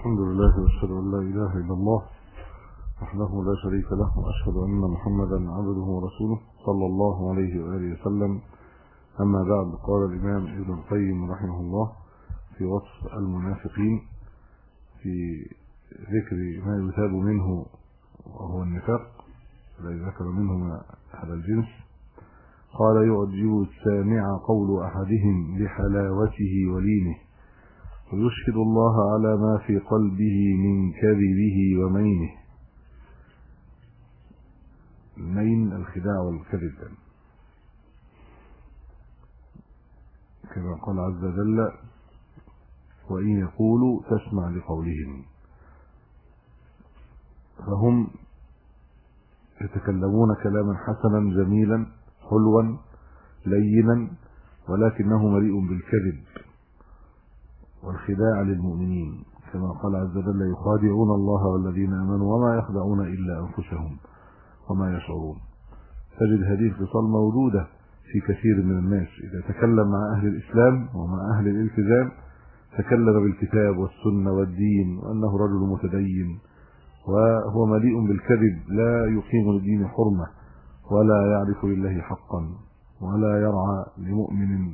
الحمد لله واشهد ان لا اله الا الله وحده لا شريك له واشهد ان محمدا عبده ورسوله صلى الله عليه واله وسلم. اما بعد، قال الامام ابن القيم رحمه الله في وصف المنافقين في ذكر ما يثاب منه وهو النفاق الذي ذكر منه احد الجنس، قال: يعجب السامع قول احدهم لحلاوته ولينه، ويشهد الله على ما في قلبه من كذبه ومينه. المين الخداع والكذب، كما قال عز وجل: وإن يقولوا تسمع لقولهم. فهم يتكلمون كلاما حسنا جميلا حلوا لينا، ولكنه مليء بالكذب والخداع للمؤمنين، كما قال عز وجل: يخادعون الله والذين آمنوا وما يخدعون إلا أنفسهم وما يشعرون. تجد هذه الخصال موجودة في كثير من الناس. إذا تكلم مع أهل الإسلام ومع أهل الالتزام تكلم بالكتاب والسنة والدين وأنه رجل متدين، وهو مليء بالكذب، لا يقيم للدين حرمة ولا يعرف لله حقا ولا يرعى لمؤمن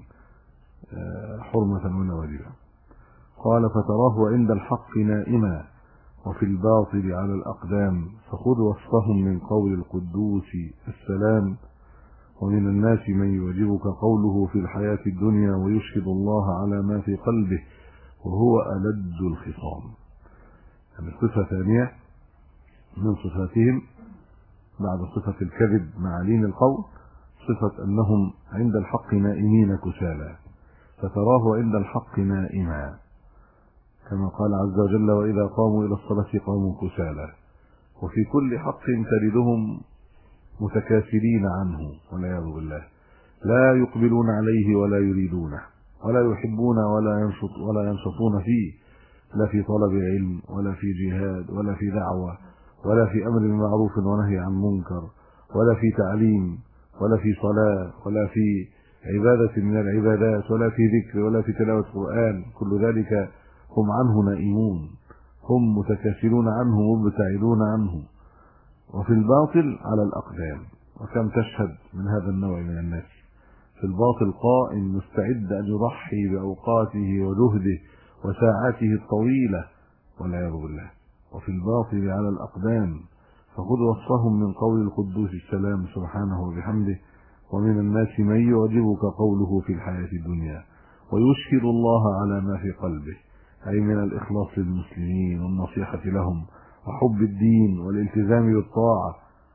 حرمة ولا واجبا. قال: فتراه عند الحق نائما وفي الباطل على الأقدام، فخذ وصفهم من قول القدوس السلام. ومن الناس من يعجبك قوله في الحياة الدنيا ويشهد الله على ما في قلبه وهو ألد الخصام. يعني صفة ثانية من صفاتهم بعد صفة الكذب مع لين القول، صفة أنهم عند الحق نائمين كسالى. فتراه عند الحق نائما، كما قال عز وجل: وإذا قاموا إلى الصلاة قاموا كسالى. وفي كل حق تجدهم متكاسلين عنه والعياذ بالله، لا يقبلون عليه ولا يريدونه ولا يحبون ولا ينشطون فيه، لا في طلب علم ولا في جهاد ولا في دعوة ولا في أمر بمعروف ونهي عن منكر ولا في تعليم ولا في صلاة ولا في عبادة من العبادات ولا في ذكر ولا في تلاوة قرآن. كل ذلك هم عنه نائمون، هم متكاسلون عنه مبتعدون عنه. وفي الباطل على الأقدام، وكم تشهد من هذا النوع من الناس في الباطل قائم مستعد أن يضحي بأوقاته وجهده وساعاته الطويلة والعياذ بالله. وفي الباطل على الأقدام، فخذ وصفهم من قول القدوس السلام سبحانه وبحمده: ومن الناس من يعجبك قوله في الحياة الدنيا ويشهد الله على ما في قلبه، أي من الإخلاص للمسلمين والنصيحة لهم وحب الدين والالتزام بالطاعة،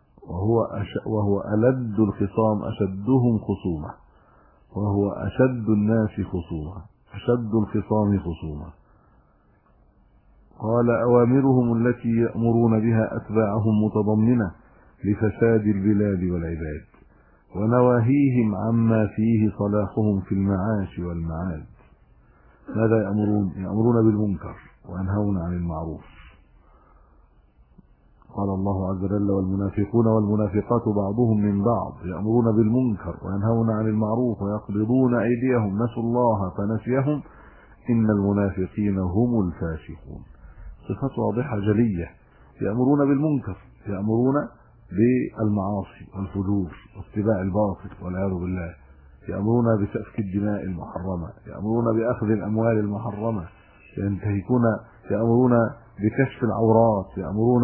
وهو ألد الخصام، أشدهم خصومة، وهو أشد الناس خصومة، أشد الخصام خصومة. قال: أوامرهم التي يأمرون بها أتباعهم متضمنة لفساد البلاد والعباد، ونواهيهم عما فيه صلاحهم في المعاش والمعاد. ماذا يأمرون؟ يأمرون بالمنكر وينهون عن المعروف. قال الله عز وجل: والمنافقون والمنافقات بعضهم من بعض يأمرون بالمنكر وينهون عن المعروف ويقبضون أيديهم، نسوا الله فنسيهم إن المنافقين هم الفاسقون. صفات واضحة جلية: يأمرون بالمنكر، يأمرون بالمعاصي والفجور واتباع الباطل والعياذ بالله، يأمرون بسفك الدماء المحرمة، يأمرون بأخذ الأموال المحرمة، يأمرون بكشف العورات، يأمرون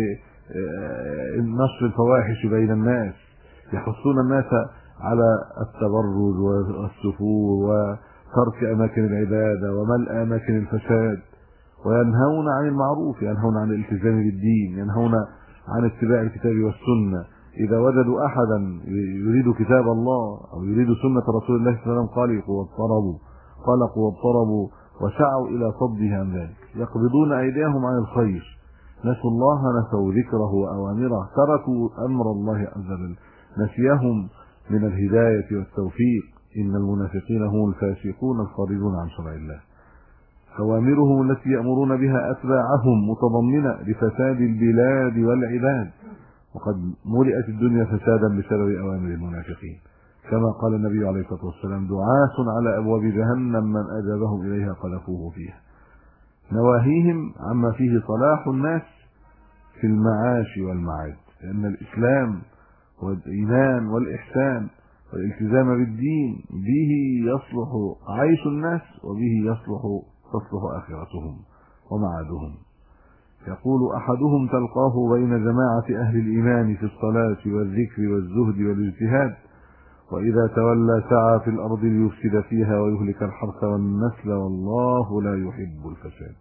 بنشر الفواحش بين الناس، يحثون الناس على التبرج والسفور وترك أماكن العبادة وملء أماكن الفساد، وينهون عن المعروف، ينهون عن الالتزام بالدين، ينهون عن اتباع الكتاب والسنة. إذا وجدوا أحدا يريد كتاب الله أو يريد سنة رسول الله صلى الله عليه وسلم قلقوا واضطربوا وسعوا إلى صده عن ذلك، يقبضون أيديهم عن الخير، نسوا الله نسوا ذكره وأوامره، تركوا أمر الله عز وجل، نسيهم من الهداية والتوفيق. إن المنافقين هم الفاسقون الخارجون عن شرع الله. أوامرهم التي يأمرون بها أتباعهم متضمنة لفساد البلاد والعباد، وقد ملئت الدنيا فسادا بسبب أوامر المنافقين، كما قال النبي عليه الصلاة والسلام: دعاة على أبواب جهنم من أجابهم إليها قذفوه فيها. نواهيهم عما فيه صلاح الناس في المعاش والمعاد، لأن الإسلام والإيمان والإحسان والالتزام بالدين به يصلح عيش الناس، وبه تصلح آخرتهم ومعادهم. يقول أحدهم: تلقاه بين جماعة أهل الإيمان في الصلاة والذكر والزهد والاجتهاد، وإذا تولى سعى في الأرض ليفسد فيها ويهلك الحرث والنسل، والله لا يحب الفساد.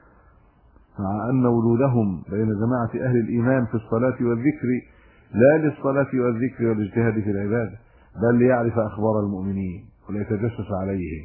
مع أن وجودهم بين جماعة أهل الإيمان في الصلاة والذكر لا للصلاة والذكر والاجتهاد في العبادة، بل ليعرف أخبار المؤمنين وليتجسس عليهم،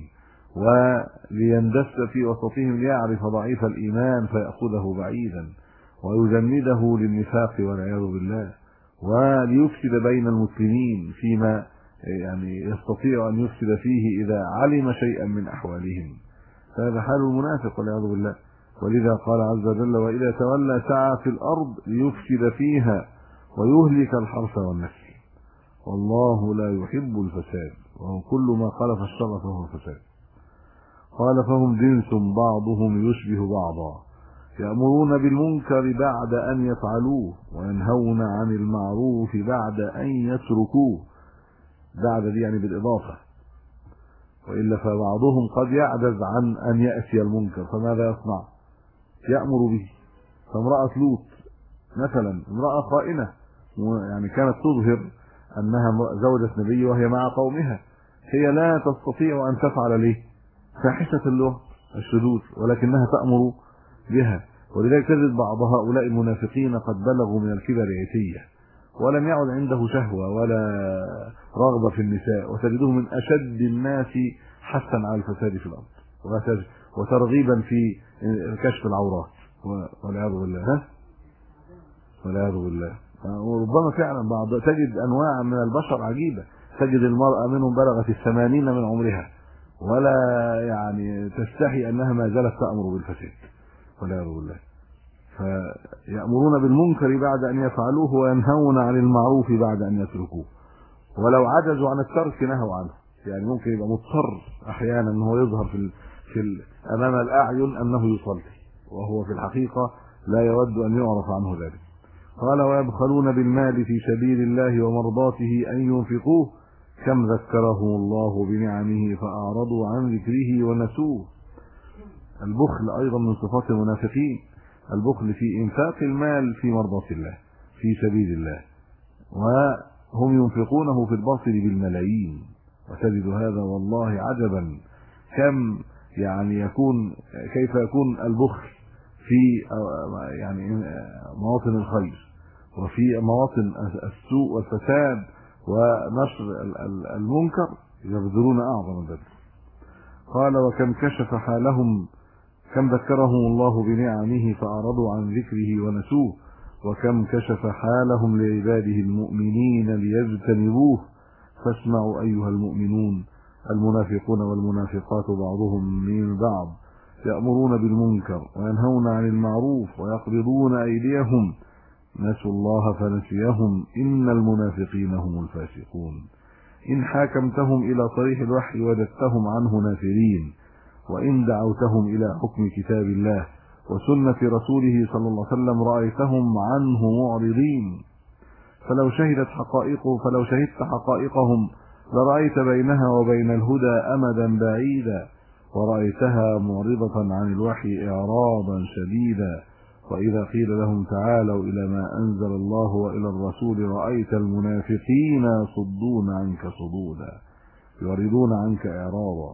وليندس في وسطهم ليعرف ضعيف الإيمان فيأخذه بعيدا ويجنده للنفاق والعياذ بالله، وليفسد بين المسلمين فيما يستطيع أن يفسد فيه إذا علم شيئا من أحوالهم. فهذا حال المنافق والعياذ بالله. ولذا قال عز وجل: وإذا تولى سعى في الأرض ليفسد فيها ويهلك الحرث والنسل، والله لا يحب الفساد، وهو كل ما خالف الشرع فهو فساد. قال: فهم جنس بعضهم يشبه بعضا، يأمرون بالمنكر بعد أن يفعلوه، وينهون عن المعروف بعد أن يتركوه. بعد دي يعني بالإضافة، وإلا فبعضهم قد يعجز عن أن يأتي المنكر، فماذا يصنع؟ يأمر به. فامرأة لوط مثلا، امرأة خائنة، يعني كانت تظهر أنها زوجة نبي وهي مع قومها، هي لا تستطيع أن تفعل ليه فاحشة اللغة الشذوذ، ولكنها تأمر بها. ولذلك تجد بعض هؤلاء المنافقين قد بلغوا من الكبر عتية، ولم يعد عنده شهوة ولا رغبة في النساء، وتجده من أشد الناس حثا على الفساد في الأرض وترغيبا في كشف العورات والعياذ بالله. والعياذ بالله. وربما فعلا بعض تجد أنواع من البشر عجيبة، تجد المرأة منهم بلغت 80 من عمرها ولا تستحي أنها ما زالت تأمر بالفساد والعياذ بالله. فيأمرون بالمنكر بعد أن يفعلوه، وينهون عن المعروف بعد أن يتركوه. ولو عجزوا عن الترك نهوا عنه، ممكن يبقى مضطر أحيانا أنه يظهر أمام الأعين أنه يصلي، وهو في الحقيقة لا يود أن يعرف عنه ذلك. قال: ويبخلون بالمال في سبيل الله ومرضاته أن ينفقوه، كم ذكرهم الله بنعمه فأعرضوا عن ذكره ونسوه. البخل أيضا من صفات المنافقين، البخل في إنفاق المال في مرضاة الله في سبيل الله، وهم ينفقونه في الباطل بالملايين. وتجد هذا والله عجبا، كم كيف يكون البخل في مواطن الخير، وفي مواطن السوء والفساد ونشر المنكر يبذلون أعظم البذل. قال: وكم كشف حالهم، كم ذكرهم الله بنعمه فأعرضوا عن ذكره ونسوه، وكم كشف حالهم لعباده المؤمنين ليجتنبوه. فاسمعوا أيها المؤمنون، المنافقون والمنافقات بعضهم من بعض، يأمرون بالمنكر وينهون عن المعروف ويقبضون أيديهم، نسوا الله فنسيهم، إن المنافقين هم الفاسقون. إن حاكمتهم إلى صريح الوحي وجدتهم عنه نافرين، وإن دعوتهم إلى حكم كتاب الله وسنة رسوله صلى الله عليه وسلم رأيتهم عنه معرضين. فلو شهدت حقائقهم لرأيت بينها وبين الهدى أمدا بعيدا، ورأيتها معرضة عن الوحي إعراضا شديدا. وإذا قيل لهم تعالوا إلى ما أنزل الله وإلى الرسول رأيت المنافقين يصدون عنك صدودا، يعرضون عنك إعراضا.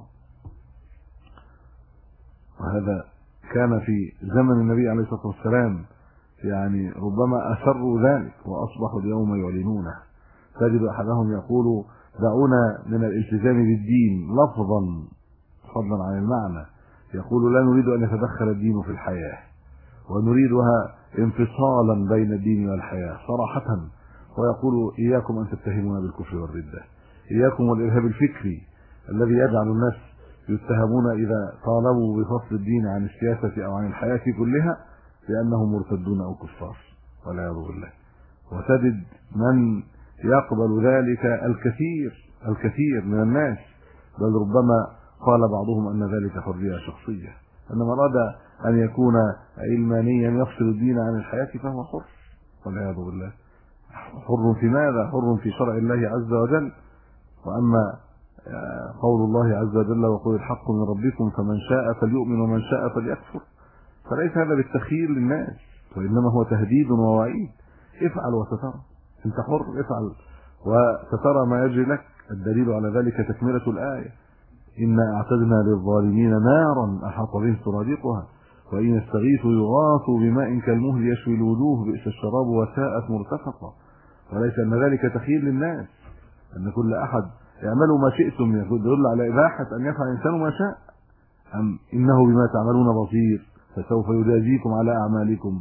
وهذا كان في زمن النبي عليه الصلاة والسلام، ربما أسروا ذلك وأصبحوا اليوم يعلنونه. تجد أحدهم يقول: دعونا من الالتزام بالدين لفظا فضلا عن المعنى، يقول: لا نريد أن يتدخل الدين في الحياة، ونريدها انفصالا بين الدين والحياة صراحة. ويقول: إياكم أن تتهمونا بالكفر والردة، إياكم والإرهاب الفكري الذي يجعل الناس يتهمون إذا طالبوا بفصل الدين عن السياسة أو عن الحياة كلها بأنهم مرتدون أو كفار والعياذ بالله. وتجد من يقبل ذلك الكثير من الناس، بل ربما قال بعضهم أن ذلك حرية شخصية، أنما أراد أن يكون علمانيا يفصل الدين عن الحياة فهو حر والعياذ بالله. حر في ماذا؟ حر في شرع الله عز وجل. وأما قول الله عز وجل وقل الحق من ربكم فمن شاء فليؤمن ومن شاء فليكفر، فليس هذا بالتخيير للناس، وإنما هو تهديد ووعيد. افعل وسترى، انت حر، افعل وسترى ما يجري لك. الدليل على ذلك تكملة الآية: إنا أعتدنا للظالمين نارا أحاط بهم سرادقها وإن يستغيثوا يغاثوا بماء كالمهل يشوي الوجوه بئس الشراب وساءت مرتفقا. وليس أن ذلك تخيير للناس، أن كل أحد اعملوا ما شئتم يدل على إباحة أن يفعل الإنسان ما شاء، أم إنه بما تعملون بصير فسوف يجازيكم على أعمالكم.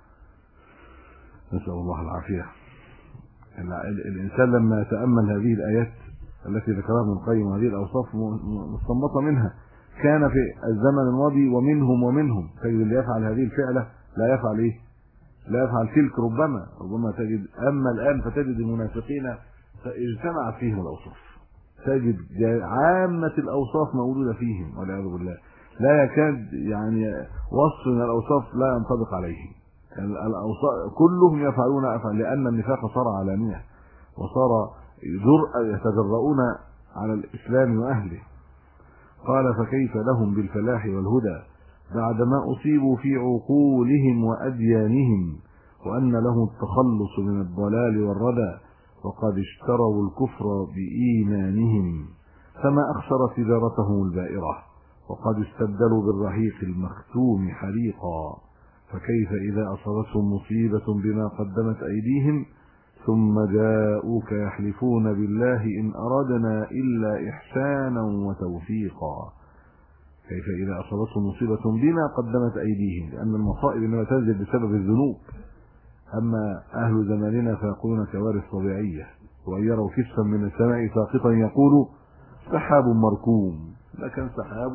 نسأل الله العافية. الإنسان لما يتأمل هذه الآيات التي ذكرها ابن القيم وهذه الأوصاف مستنبطة منها، كان في الزمن الماضي ومنهم تجد اللي يفعل هذه الفعلة لا يفعل إيه؟ لا يفعل تلك. ربما تجد. أما الآن فتجد المنافقين اجتمعت فيهم الأوصاف، تجد عامة الأوصاف موجودة فيهم والعياذ بالله. لا يكاد يعني وصف من الأوصاف لا ينطبق عليهم. الأوصاف كلهم يفعلون أفعال، لأن النفاق صار علانية وصار يتجرؤون على الإسلام وأهله. قال فكيف لهم بالفلاح والهدى بعدما أصيبوا في عقولهم وأديانهم وأن لهم التخلص من الضلال والردى وقد اشتروا الكفر بإيمانهم فما أخسر تجارتهم البائرة وقد استبدلوا بالرحيق المختوم حريقا. فكيف إذا أصابتهم مصيبة بما قدمت أيديهم ثم جاءوك يحلفون بالله إن أردنا إلا إحسانا وتوفيقا. كيف إذا أصابتهم مصيبة بما قدمت أيديهم، لأن المصائب إنما تنزل بسبب الذنوب. أما أهل زماننا فيقولون كوارث طبيعية، وأن يروا كسفا من السماء ساقطا يقولوا سحاب مركوم، لكن سحاب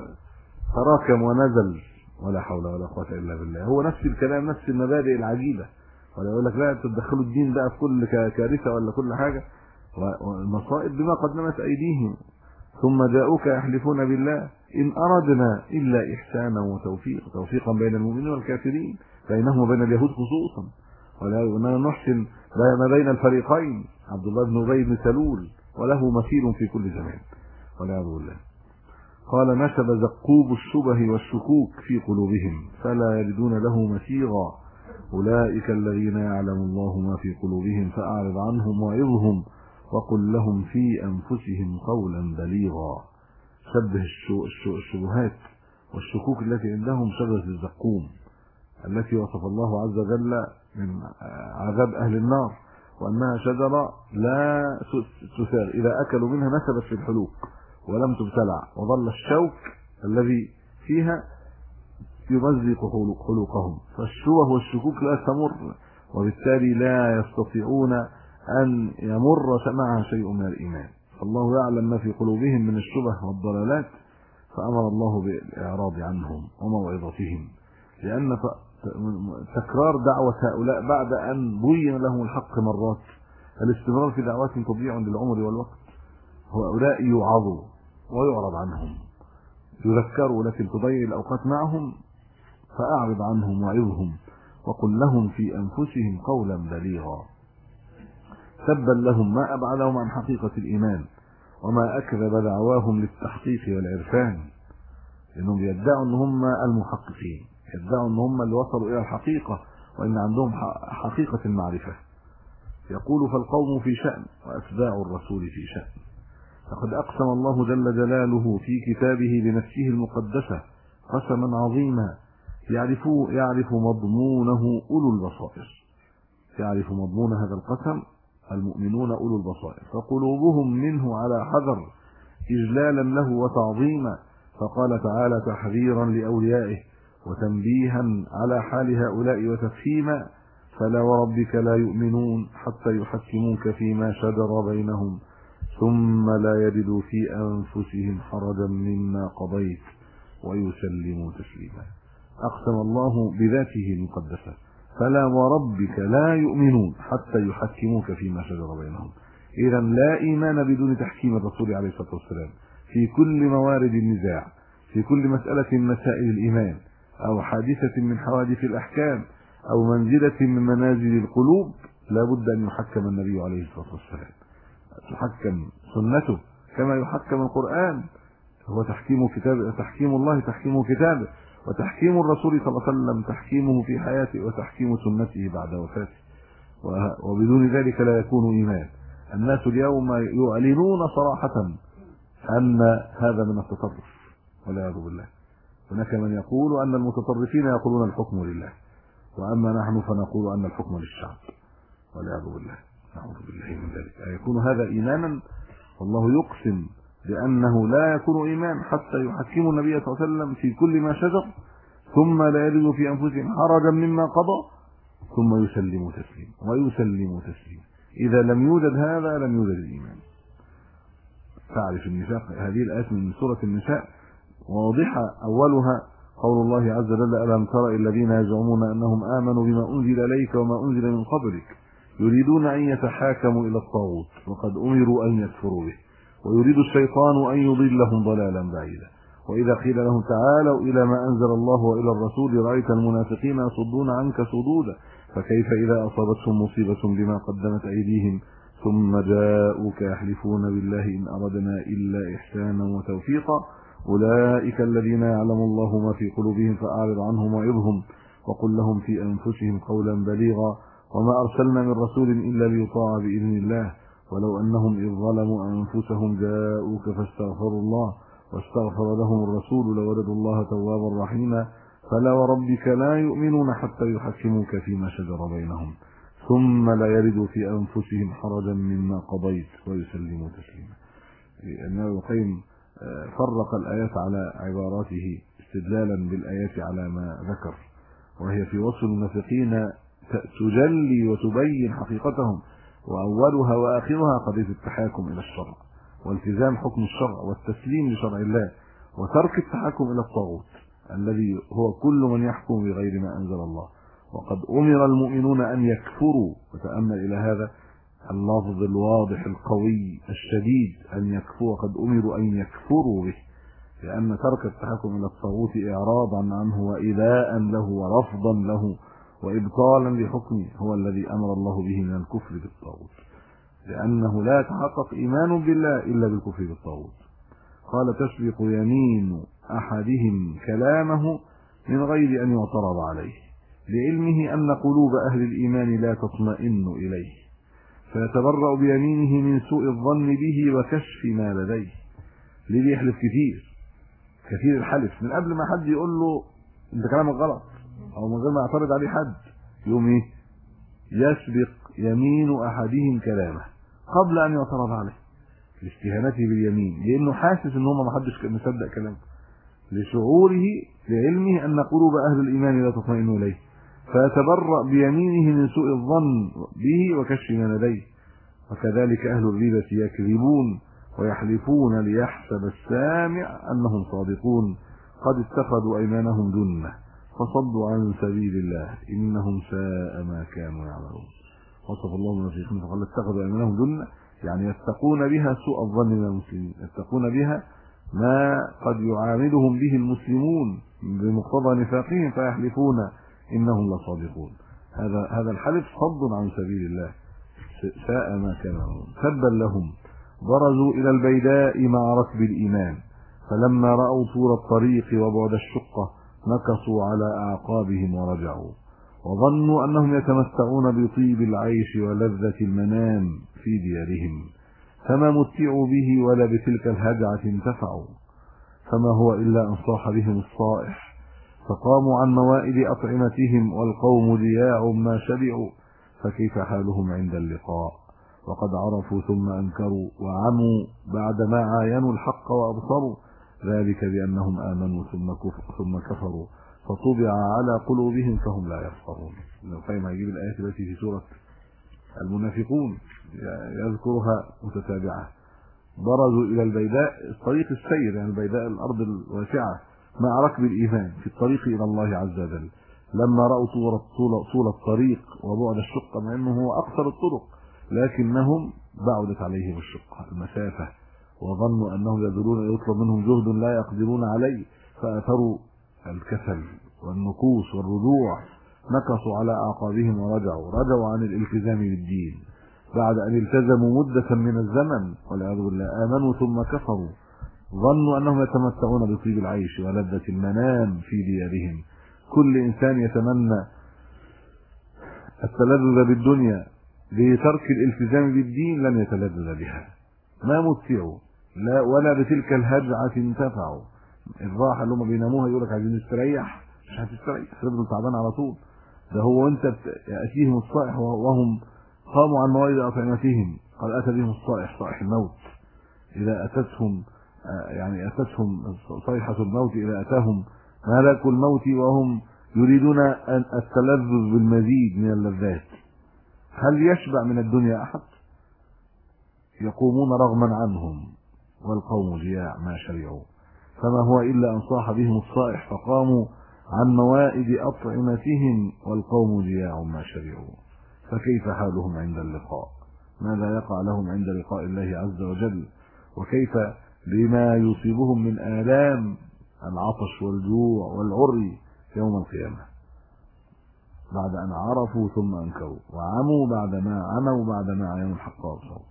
تراكم ونزل ولا حول ولا قوة إلا بالله. هو نفس الكلام، نفس المبادئ العجيبة. ولا يقول لك لا تدخلوا الدين بقى في كل كارثة ولا كل حاجة، والمصائب بما قدمت أيديهم ثم جاءوك يحلفون بالله إن أردنا إلا إحسانا توفيقا بين المؤمنين والكافرين، بينهم وبين اليهود خصوصا، ولا نحسن ما بين الفريقين. عبد الله بن أبي بن سلول وله مثيل في كل زمان والعياذ بالله. قال نشب زقوب الشبه والشكوك في قلوبهم فلا يجدون له مسيرا أولئك الذين يعلم الله ما في قلوبهم فأعرض عنهم وعظهم وقل لهم في أنفسهم قولا بليغا. شبه الشبهات والشكوك التي عندهم شبه الزقوم التي وصف الله عز وجل من عذاب أهل النار وأنها شجرة لا تثار، إذا أكلوا منها نسبت في الحلوق ولم تبتلع وظل الشوك الذي فيها يمزق خلوقهم. فالشبه والشكوك لا تمر، وبالتالي لا يستطيعون أن يمر معها شيء من الإيمان. فالله يعلم ما في قلوبهم من الشبه والضلالات فأمر الله بالإعراض عنهم وموعظتهم، لأن تكرار دعوة هؤلاء بعد أن بين لهم الحق مرات، الاستمرار في دعوات تضيع للعمر والوقت. هؤلاء يوعظوا ويعرض عنهم، يذكروا لكن تضيع الأوقات معهم، فأعرض عنهم وعظهم وقل لهم في أنفسهم قولا بليغا. سبا لهم ما أبعدهم عن حقيقة الإيمان وما أكذب دعواهم للتحقيق والعرفان، لأنهم يدعوا أن هم المحققين، يدعوا أن هم اللي وصلوا إلى الحقيقة وإن عندهم حقيقة المعرفة. يقول فالقوم في شأن وأتباع الرسول في شأن. فقد أقسم الله جل جلاله في كتابه بنفسه المقدسة قسما عظيما يعرف مضمونه أولو البصائر. يعرف مضمون هذا القسم المؤمنون أولو البصائر، فقلوبهم منه على حذر إجلالا له وتعظيما. فقال تعالى تحذيرا لأوليائه وتنبيها على حال هؤلاء وتفهيما: فلا وربك لا يؤمنون حتى يحكموك فيما شجر بينهم ثم لا يجدوا في أنفسهم حرجا مما قضيت ويسلموا تسليما. أقسم الله بذاته المقدسة: فلا وربك لا يؤمنون حتى يحكموك فيما شجر بينهم. إذا لا إيمان بدون تحكيم الرسول عليه الصلاة والسلام في كل موارد النزاع، في كل مسألة من مسائل الإيمان أو حادثة من حوادث الأحكام أو منزلة من منازل القلوب لا بد أن يحكم النبي عليه الصلاة والسلام، تحكم سنته كما يحكم القرآن. هو تحكيم كتابه، تحكيم الله تحكيم كتابه، وتحكيم الرسول صلى الله عليه وسلم تحكيمه في حياته، وتحكيم سنته بعد وفاته. وبدون ذلك لا يكون إيمان. الناس اليوم يعلنون صراحة أن هذا من التطرف والعياذ بالله. هناك من يقول أن المتطرفين يقولون الحكم لله، وأما نحن فنقول أن الحكم للشعب والعياذ بالله. نعوذ بالله من ذلك. أيكون هذا إيمانا؟ والله يقسم بأنه لا يكون إيمان حتى يحكموا النبي صلى الله عليه وسلم في كل ما شجر، ثم لا يجدوا في أنفسهم حرجا مما قضى، ثم يسلموا تسليما ويسلموا تسليما. إذا لم يوجد هذا لم يوجد الإيمان. تعرف النفاق. هذه الآيات من سورة النساء واضحة. أولها قول الله عز وجل: ألم تر الذين يزعمون أنهم آمنوا بما أنزل إليك وما أنزل من قبلك يريدون أن يتحاكموا إلى الطاغوت وقد أمروا أن يكفروا به ويريد الشيطان أن يضلهم ضلالا بعيدا. وإذا قيل لهم تعالوا إلى ما أنزل الله وإلى الرسول رأيت المنافقين يصدون عنك صدودا فكيف إذا أصابتهم مصيبة بما قدمت أيديهم ثم جاءوك يحلفون بالله إن أردنا إلا إحسانا وتوفيقا أولئك الذين يعلم الله ما في قلوبهم فأعرض عنهم وعظهم وقل لهم في أنفسهم قولا بليغا وما أرسلنا من رسول إلا ليطاع بإذن الله ولو أنهم إذ ظلموا أنفسهم جاءوك فاستغفروا الله واستغفر لهم الرسول لوجدوا الله توابا رحيما فلا وربك لا يؤمنون حتى يحكموك فيما شجر بينهم ثم لا يردوا في أنفسهم حرجا مما قضيت ويسلموا تسليما. ابن القيم فرق الآيات على عباراته استدلالا بالآيات على ما ذكر، وهي في وصف المنافقين تجلي وتبين حقيقتهم، وأولها وآخرها قضية التحاكم إلى الشرع والتزام حكم الشرع والتسليم لشرع الله وترك التحاكم إلى الطاغوت الذي هو كل من يحكم بغير ما أنزل الله. وقد أمر المؤمنون أن يكفروا، وتأمل إلى هذا اللفظ الواضح القوي الشديد، أن يكفروا، قد أمروا أن يكفروا به، لأن ترك التحكم إلى الطاغوت إعراضا عنه وإيذاء له ورفضا له وإبطالا لحكمه هو الذي أمر الله به من الكفر بالطاغوت، لأنه لا يتحقق إيمان بالله إلا بالكفر بالطاغوت. قال تسبق يمين أحدهم كلامه من غير أن يعترض عليه لعلمه أن قلوب أهل الإيمان لا تطمئن إليه فيتبرأ بيمينه من سوء الظن به وكشف ما لديه. ليه يحلف كثير الحلف من قبل ما حد يقول له انت كلامك غلط او من غير ما يعترض عليه حد، يوم ايه؟ يسبق يمين احدهم كلامه قبل ان يعترض عليه لاستهانته باليمين، لانه حاسس ان هم ما حدش مصدق كلامه، لشعوره لعلمه ان قلوب اهل الايمان لا تطمئن اليه فيتبرأ بيمينه من سوء الظن به وكشف ما لديه. وكذلك اهل الريبة يكذبون ويحلفون ليحسب السامع انهم صادقون قد اتخذوا ايمانهم جنة فصدوا عن سبيل الله انهم ساء ما كانوا يعملون. وصف الله المنافقين فقال اتخذوا ايمانهم جنة، يعني يتقون بها سوء الظن من المسلمين، يتقون بها ما قد يعاملهم به المسلمون بمقتضى نفاقهم فيحلفون انهم لصادقون. هذا الحلف صد عن سبيل الله، ساء ما كانوا يعملون. تبا لهم برزوا الى البيداء مع ركب الايمان فلما راوا طول الطريق وبعد الشقه نكصوا على اعقابهم ورجعوا وظنوا انهم يتمتعون بطيب العيش ولذة المنام في ديارهم فما متعوا به ولا بتلك الهجعة انتفعوا فما هو الا ان صاح بهم الصائح فقاموا عن موائد اطعمتهم والقوم ضياع ما شبعوا فكيف حالهم عند اللقاء وقد عرفوا ثم انكروا وعموا بعدما عاينوا الحق وابصروا ذلك بانهم امنوا ثم كفروا فطبع على قلوبهم فهم لا يفقهون. ابن القيم هيجيب الايات التي في سوره المنافقون يذكرها متتابعه. برزوا الى البيداء طريق السير، يعني البيداء الارض الواسعه مع ركب الايمان في الطريق الى الله عز وجل لما راوا طول الطريق وبعد الشقه، مع انه هو اقصر الطرق لكنهم بعدت عليهم الشقه المسافه وظنوا انهم يبذلون يطلب منهم جهد لا يقدرون عليه فاثروا الكسل والنكوص والرجوع، نكصوا على أعقابهم ورجعوا عن الالتزام بالدين بعد أن التزموا مدة من الزمن والعياذ بالله، آمنوا ثم كفروا، ظنوا أنهم يتمتعون بطيب العيش ولذة المنام في ديارهم. كل إنسان يتمنى التلذذ بالدنيا بترك الالتزام بالدين لن يتلذذ بها، ما متعوا لا ولا بتلك الهجعة انتفعوا. الراحة اللي هم بيناموها يقول لك عايزين نستريح، مش هتستريح، تفضل تعبان على طول. ده هو وانت يأتيهم الصائح وهم قاموا عن موائد أطعمتهم، قد أتى بهم الصائح، صائح الموت إذا أتتهم، يعني أتتهم صيحة الموت إذا أتاهم ملك الموت وهم يريدون التلذذ بالمزيد من اللذات. هل يشبع من الدنيا أحد؟ يقومون رغما عنهم والقوم جياع ما شرعوا، فما هو إلا أن صاح بهم الصائح فقاموا عن موائد أطعمتهم والقوم جياع ما شرعوا. فكيف حالهم عند اللقاء؟ ماذا يقع لهم عند لقاء الله عز وجل؟ وكيف بما يصيبهم من آلام العطش والجوع والعري يوم القيامة بعد أن عرفوا ثم أنكروا، وعموا بعد ما عينوا الحق وابصروا.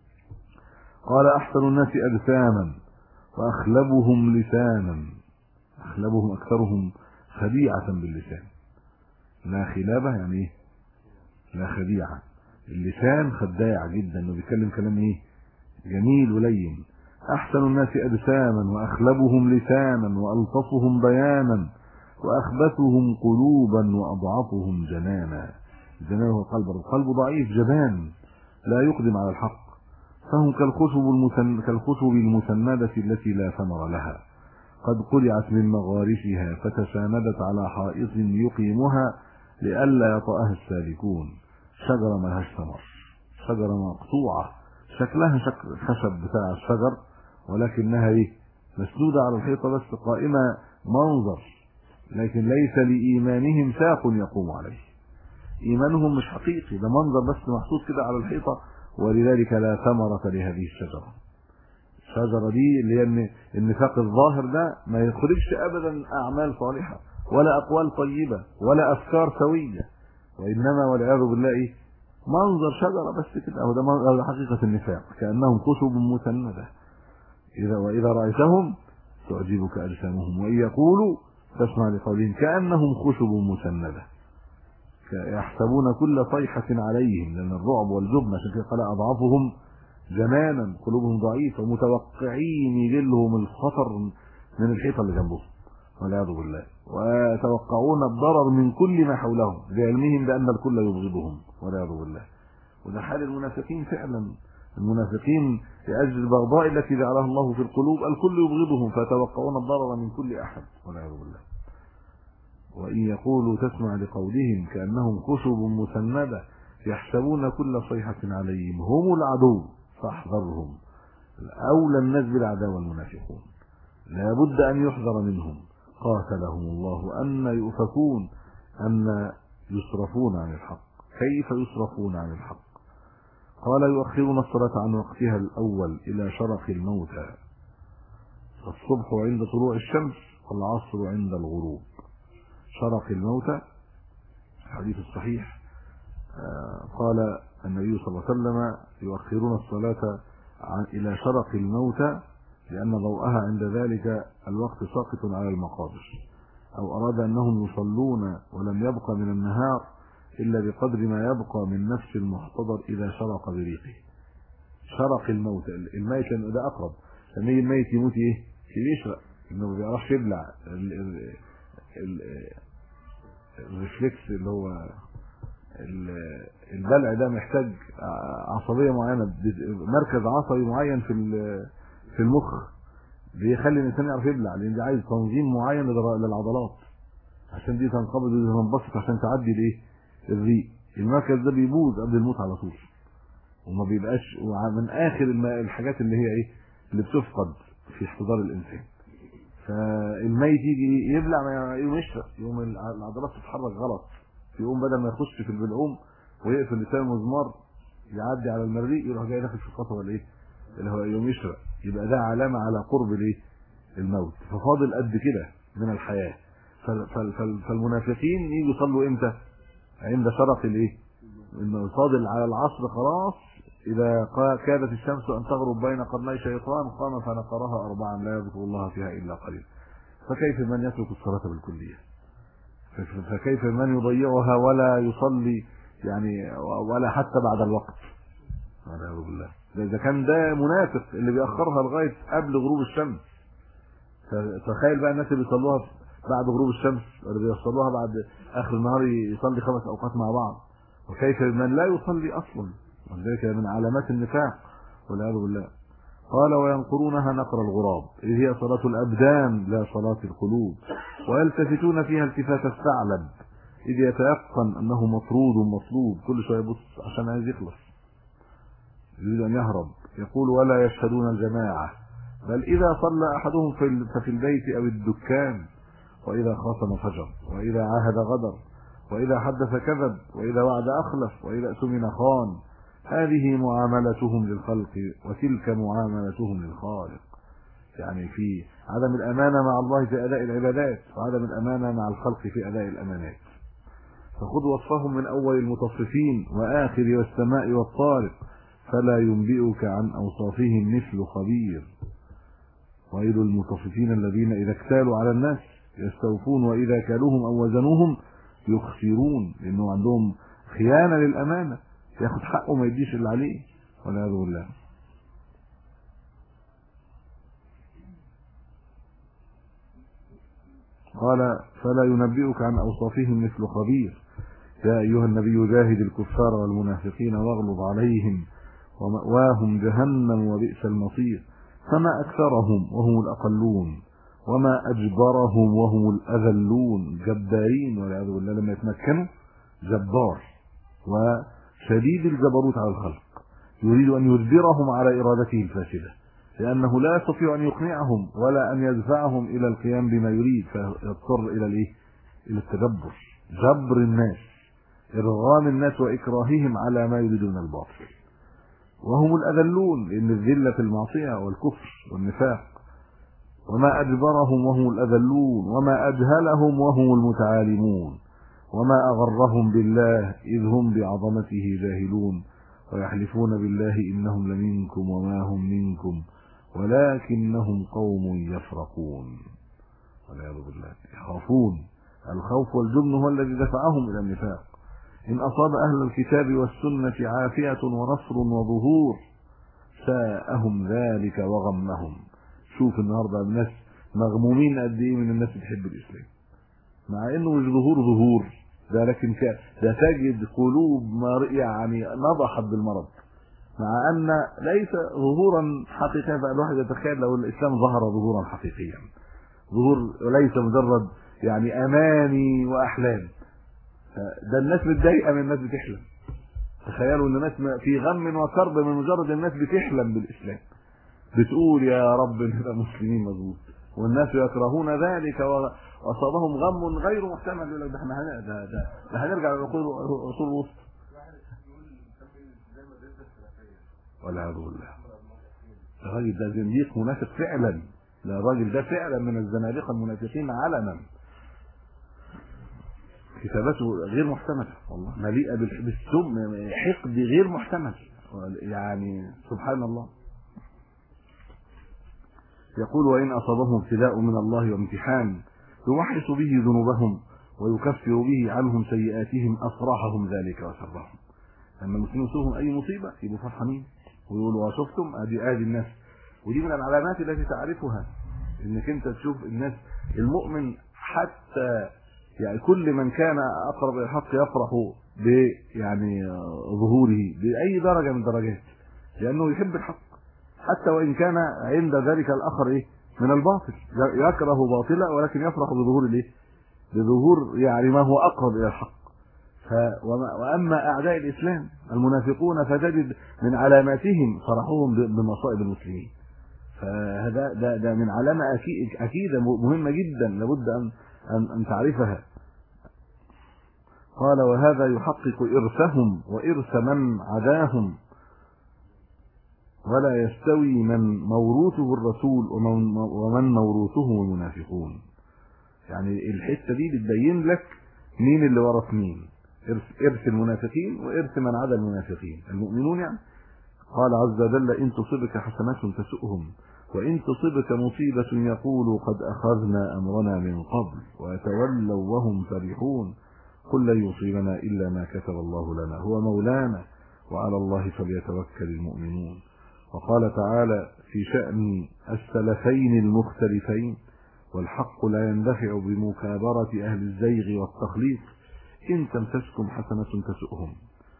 قال أحسن الناس أجساما وأخلبهم لسانا، أخلبهم أكثرهم خديعة باللسان. لا خلابة يعني إيه؟ لا خديعة. اللسان خداع جدا وبيتكلم كلام إيه؟ جميل ولين. أحسن الناس أجساما وأخلبهم لسانا وألطفهم بيانا وأخبثهم قلوبا وأضعفهم جنانا. الجنان هو القلب ضعيف جبان لا يقدم على الحق، فهم كالخشب المسندة التي لا ثمر لها، قد قلعت من مغارسها فتساندت على حائط يقيمها لئلا يطأها السالكون. شجرة ملهاش ثمر، شجرة مقطوعة، شكلها شكل الخشب بتاع الشجر ولكنها ايه؟ مسنودة على الحيطة بس، قائمة منظر، لكن ليس لإيمانهم ساق يقوم عليه. إيمانهم مش حقيقي، ده منظر بس محطوط كده على الحيطة، ولذلك لا ثمرة لهذه الشجرة. الشجرة دي اللي هي النفاق الظاهر ده ما يخرجش أبدا أعمال صالحة ولا أقوال طيبة ولا أفكار سوية، وإنما والعياذ بالله إيه؟ منظر شجرة بس كده. أهو ده حقيقة النفاق، كأنهم خشب مسندة وإذا رأيتهم تعجبك أجسامهم وإن يقولوا تسمع لقولهم كأنهم خشب مسندة يحسبون كل صيحة عليهم، لأن الرعب والجبن عشان كده قال أضعفهم جنانا، قلوبهم ضعيفة متوقعين يجلهم الخطر من الحيطة اللي جنبهم والعياذ بالله، ويتوقعون الضرر من كل ما حولهم بعلمهم بأن الكل يبغضهم والعياذ بالله. وده حال المنافقين فعلا. المنافقين لأجل البغضاء التي جعلها الله في القلوب الكل يبغضهم، فيتوقعون الضرر من كل أحد والعياذ بالله. وإن يقولوا تسمع لقولهم كأنهم خشب مسندة يحسبون كل صيحة عليهم هم العدو فاحذرهم. أولى الناس بالعداوة المنافقون، لا بد أن يحذر منهم. قاتلهم الله أن يؤفكون، أن يصرفون عن الحق. كيف يصرفون عن الحق؟ قال يؤخرون الصلاة عن وقتها الأول إلى شرق الموتى، فالصبح عند طلوع الشمس والعصر عند الغروب. شرق الموتى الحديث الصحيح قال النبي صلى الله عليه وسلم يؤخرون الصلاة إلى شرق الموتى لأن ضوءها عند ذلك الوقت ساقط على المقابر، أو أراد أنهم يصلون ولم يبق من النهار إلا بقدر ما يبقى من نفس المحتضر إذا شرق بريقه. شرق الموتى، الميت لأنه ده أقرب، لما يجي الميت يموت إيه؟ يشرق، إنه ما بيعرفش يبلع. الريفلكس اللي هو البلع ده محتاج عصبية معينة، مركز عصبي معين في المخ بيخلي الإنسان يعرف يبلع، لأن ده عايز تنظيم معين للعضلات عشان دي تنقبض وتنبسط عشان تعدي الايه؟ الريق. المركز ده بيبوظ قبل الموت على طول وما بيبقاش من آخر الحاجات اللي هي ايه؟ اللي بتفقد في احتضار الإنسان. فالميت يجي يبلع يقوم يشرق، يقوم العضلات تتحرك غلط، يقوم بدل ما يخش في البلعوم ويقفل لسان المزمار يعدي على المريء يروح جاي داخل في القطوه الايه اللي هو يقوم يشرق. يبقى ده علامه على قرب الايه؟ الموت. ففاضل قد كده من الحياه، فالمنافقين يجوا يصلوا امتى؟ عند شرق الايه؟ انه صادل على العصر خلاص، اذا كادت الشمس ان تغرب بين قرني شيطان قام فنقرها 4 لا يذكر الله فيها الا قليلا. فكيف من يترك الصلاه بالكليه؟ فكيف من يضيعها ولا يصلي يعني ولا حتى بعد الوقت؟ والعياذ بالله. اذا كان ده منافق اللي بيأخرها لغايه قبل غروب الشمس، تخيل بقى الناس اللي بيصلوها بعد غروب الشمس، اللي بيصلوها بعد اخر النهار يصلي 5 اوقات مع بعض. وكيف من لا يصلي اصلا؟ وذلك من علامات النفاق والعياذ بالله. قال وينقرونها نقر الغراب، إذ هي صلاة الأبدان لا صلاة القلوب، ويلتفتون فيها التفات الثعلب إذ يتيقن أنه مطرود مصلوب، كل شوية يبص عشان عايز يخلص، يريد أن يهرب. يقول ولا يشهدون الجماعة، بل إذا صلى أحدهم ففي البيت أو الدكان، وإذا خاصم فجر، وإذا عاهد غدر، وإذا حدث كذب، وإذا وعد أخلف، وإذا اؤتمن خان. هذه معاملتهم للخلق وتلك معاملتهم للخالق. يعني في عدم الأمانة مع الله في أداء العبادات، وعدم الأمانة مع الخلق في أداء الأمانات. فخذ وصفهم من أول المتصفين وآخر والسماء والطارق، فلا ينبئك عن أوصافهم مثل خبير. ويل المتصفين الذين إذا اكتالوا على الناس يستوفون، وإذا كالوهم أو وزنوهم يخسرون، لأنه عندهم خيانة للأمانة، ياخد حقه ما يديش اللي عليه والعياذ بالله. قال فلا ينبئك عن أوصافهم مثل خبير. يا أيها النبي جاهد الكفار والمنافقين واغلظ عليهم ومأواهم جهنم وبئس المصير. فما أكثرهم وهم الأقلون، وما أجبرهم وهم الأذلون. جبارين والعياذ بالله، لما يتمكنوا جبار وشديد الجبروت على الخلق، يريد أن يجبرهم على إرادته الفاسدة، لأنه لا يستطيع أن يقنعهم ولا أن يدفعهم إلى القيام بما يريد، فيضطر إلى التجبر، جبر الناس، إرغام الناس وإكراههم على ما يريدون الباطل. وهم الأذلون، لأن الذلة في المعصية والكفر والنفاق. وما أجبرهم وهم الأذلون، وما أجهلهم وهم المتعالمون، وما أغرهم بالله إذ هم بعظمته جاهلون، ويحلفون بالله إنهم لمنكم وما هم منكم ولكنهم قوم يفرقون والعياذ بالله. يخافون، الخوف والجبن هو الذي دفعهم إلى النفاق. إن أصاب أهل الكتاب والسنة عافية ونصر وظهور ساءهم ذلك وغمهم. شوف النهارده الناس مغمومين قد ايه من الناس بتحب الإسلام، مع انه مش ظهور ده، لكن ده تجد قلوب يعني نضحت بالمرض، مع ان ليس ظهورا حقيقيا. فالواحد يتخيل لو الاسلام ظهر ظهورا حقيقيا، ظهور وليس مجرد يعني اماني واحلام. ده الناس متضايقه من الناس بتحلم. تخيلوا ان الناس في غم وكرب من مجرد الناس بتحلم بالاسلام، بتقول يا رب نبقى مسلمين مظبوط، والناس يكرهون ذلك واصابهم غم غير محتمل. يقول لك ده احنا ده هنرجع للعصور الوسطى والعياذ بالله. الراجل ده زنديق منافق فعلا، ده الراجل ده فعلا من الزنادقه المنافقين علنا. كتاباته غير محتمله والله، مليئه بالسم، حقد غير محتمل، يعني سبحان الله. يقول وإن أصابهم ابتلاء من الله وامتحان يمحص به ذنوبهم ويكفر به عنهم سيئاتهم أفراحهم ذلك وسرهم. لما المسلمين يصيبهم أي مصيبة يبقوا فرحانين ويقولوا وشفتم ادي الناس. ودي من العلامات التي تعرفها، انك انت تشوف الناس المؤمن حتى يعني كل من كان اقرب الى الحق يفرح ب يعني ظهوره باي درجه من الدرجات، لانه يحب الحق حتى وان كان عند ذلك الاخر من الباطل، يكره باطلا ولكن يفرح بظهور بظهور يعني ما هو اقرب الى الحق. واما اعداء الاسلام المنافقون فتجد من علاماتهم فرحهم بمصائب المسلمين. فهذا ده من علامه اكيده مهمه جدا لابد ان تعرفها. قال وهذا يحقق ارثهم وارث من عداهم، ولا يستوي من موروثه الرسول ومن موروثه المنافقون. يعني الحته دي بتبين لك مين اللي ورث مين، ارث المنافقين وارث من عدا المنافقين المؤمنون يعني. قال عز وجل: إن تصبك حسنة تسؤهم وإن تصبك مصيبة يقولوا قد أخذنا أمرنا من قبل ويتولوا وهم فرحون قل لن يصيبنا إلا ما كتب الله لنا هو مولانا وعلى الله فليتوكل المؤمنون. وقال تعالى في شأن السلفين المختلفين: والحق لا يندفع بمكابرة أهل الزيغ والتخليط، إن تمسسكم حسنة تسؤهم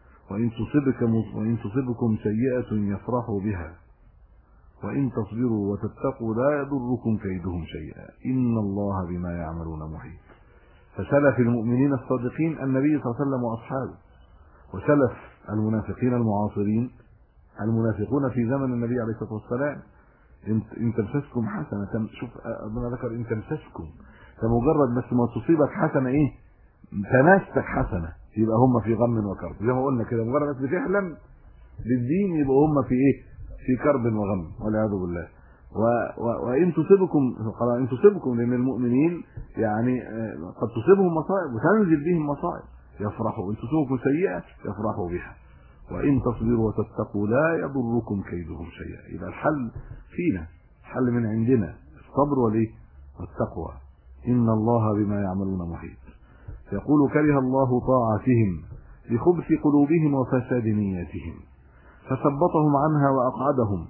وإن تصبكم سيئة يفرحوا بها وإن تصبروا وتتقوا لا يضركم كيدهم شيئا إن الله بما يعملون محيط. فسلف المؤمنين الصادقين النبي صلى الله عليه وسلم وأصحابه، وسلف المنافقين المعاصرين المنافقون في زمن النبي عليه الصلاة والسلام. إن تمسسكم حسنة، شوف ربنا ذكر إن تمسسكم، فمجرد بس ما تصيبك حسنة إيه؟ تمسك حسنة، يبقى هم في غم وكرب، زي ما قلنا كده، مجرد بس بتحلم بالدين يبقى هم في ايه؟ في كرب وغم والعياذ بالله. وان تصيبكم، قال ان تصيبكم، لان المؤمنين يعني قد تصيبهم مصائب وتنزل بهم مصائب يفرحوا، ان تصيبكم سيئة يفرحوا بها وان تصبروا وتتقوا لا يضركم كيدهم شيئا. يبقى الحل فينا، الحل من عندنا، الصبر والايه؟ والتقوى. ان الله بما يعملون محيط. يقول: كره الله طاعتهم لخبث قلوبهم وفساد نياتهم فثبطهم عنها وأقعدهم.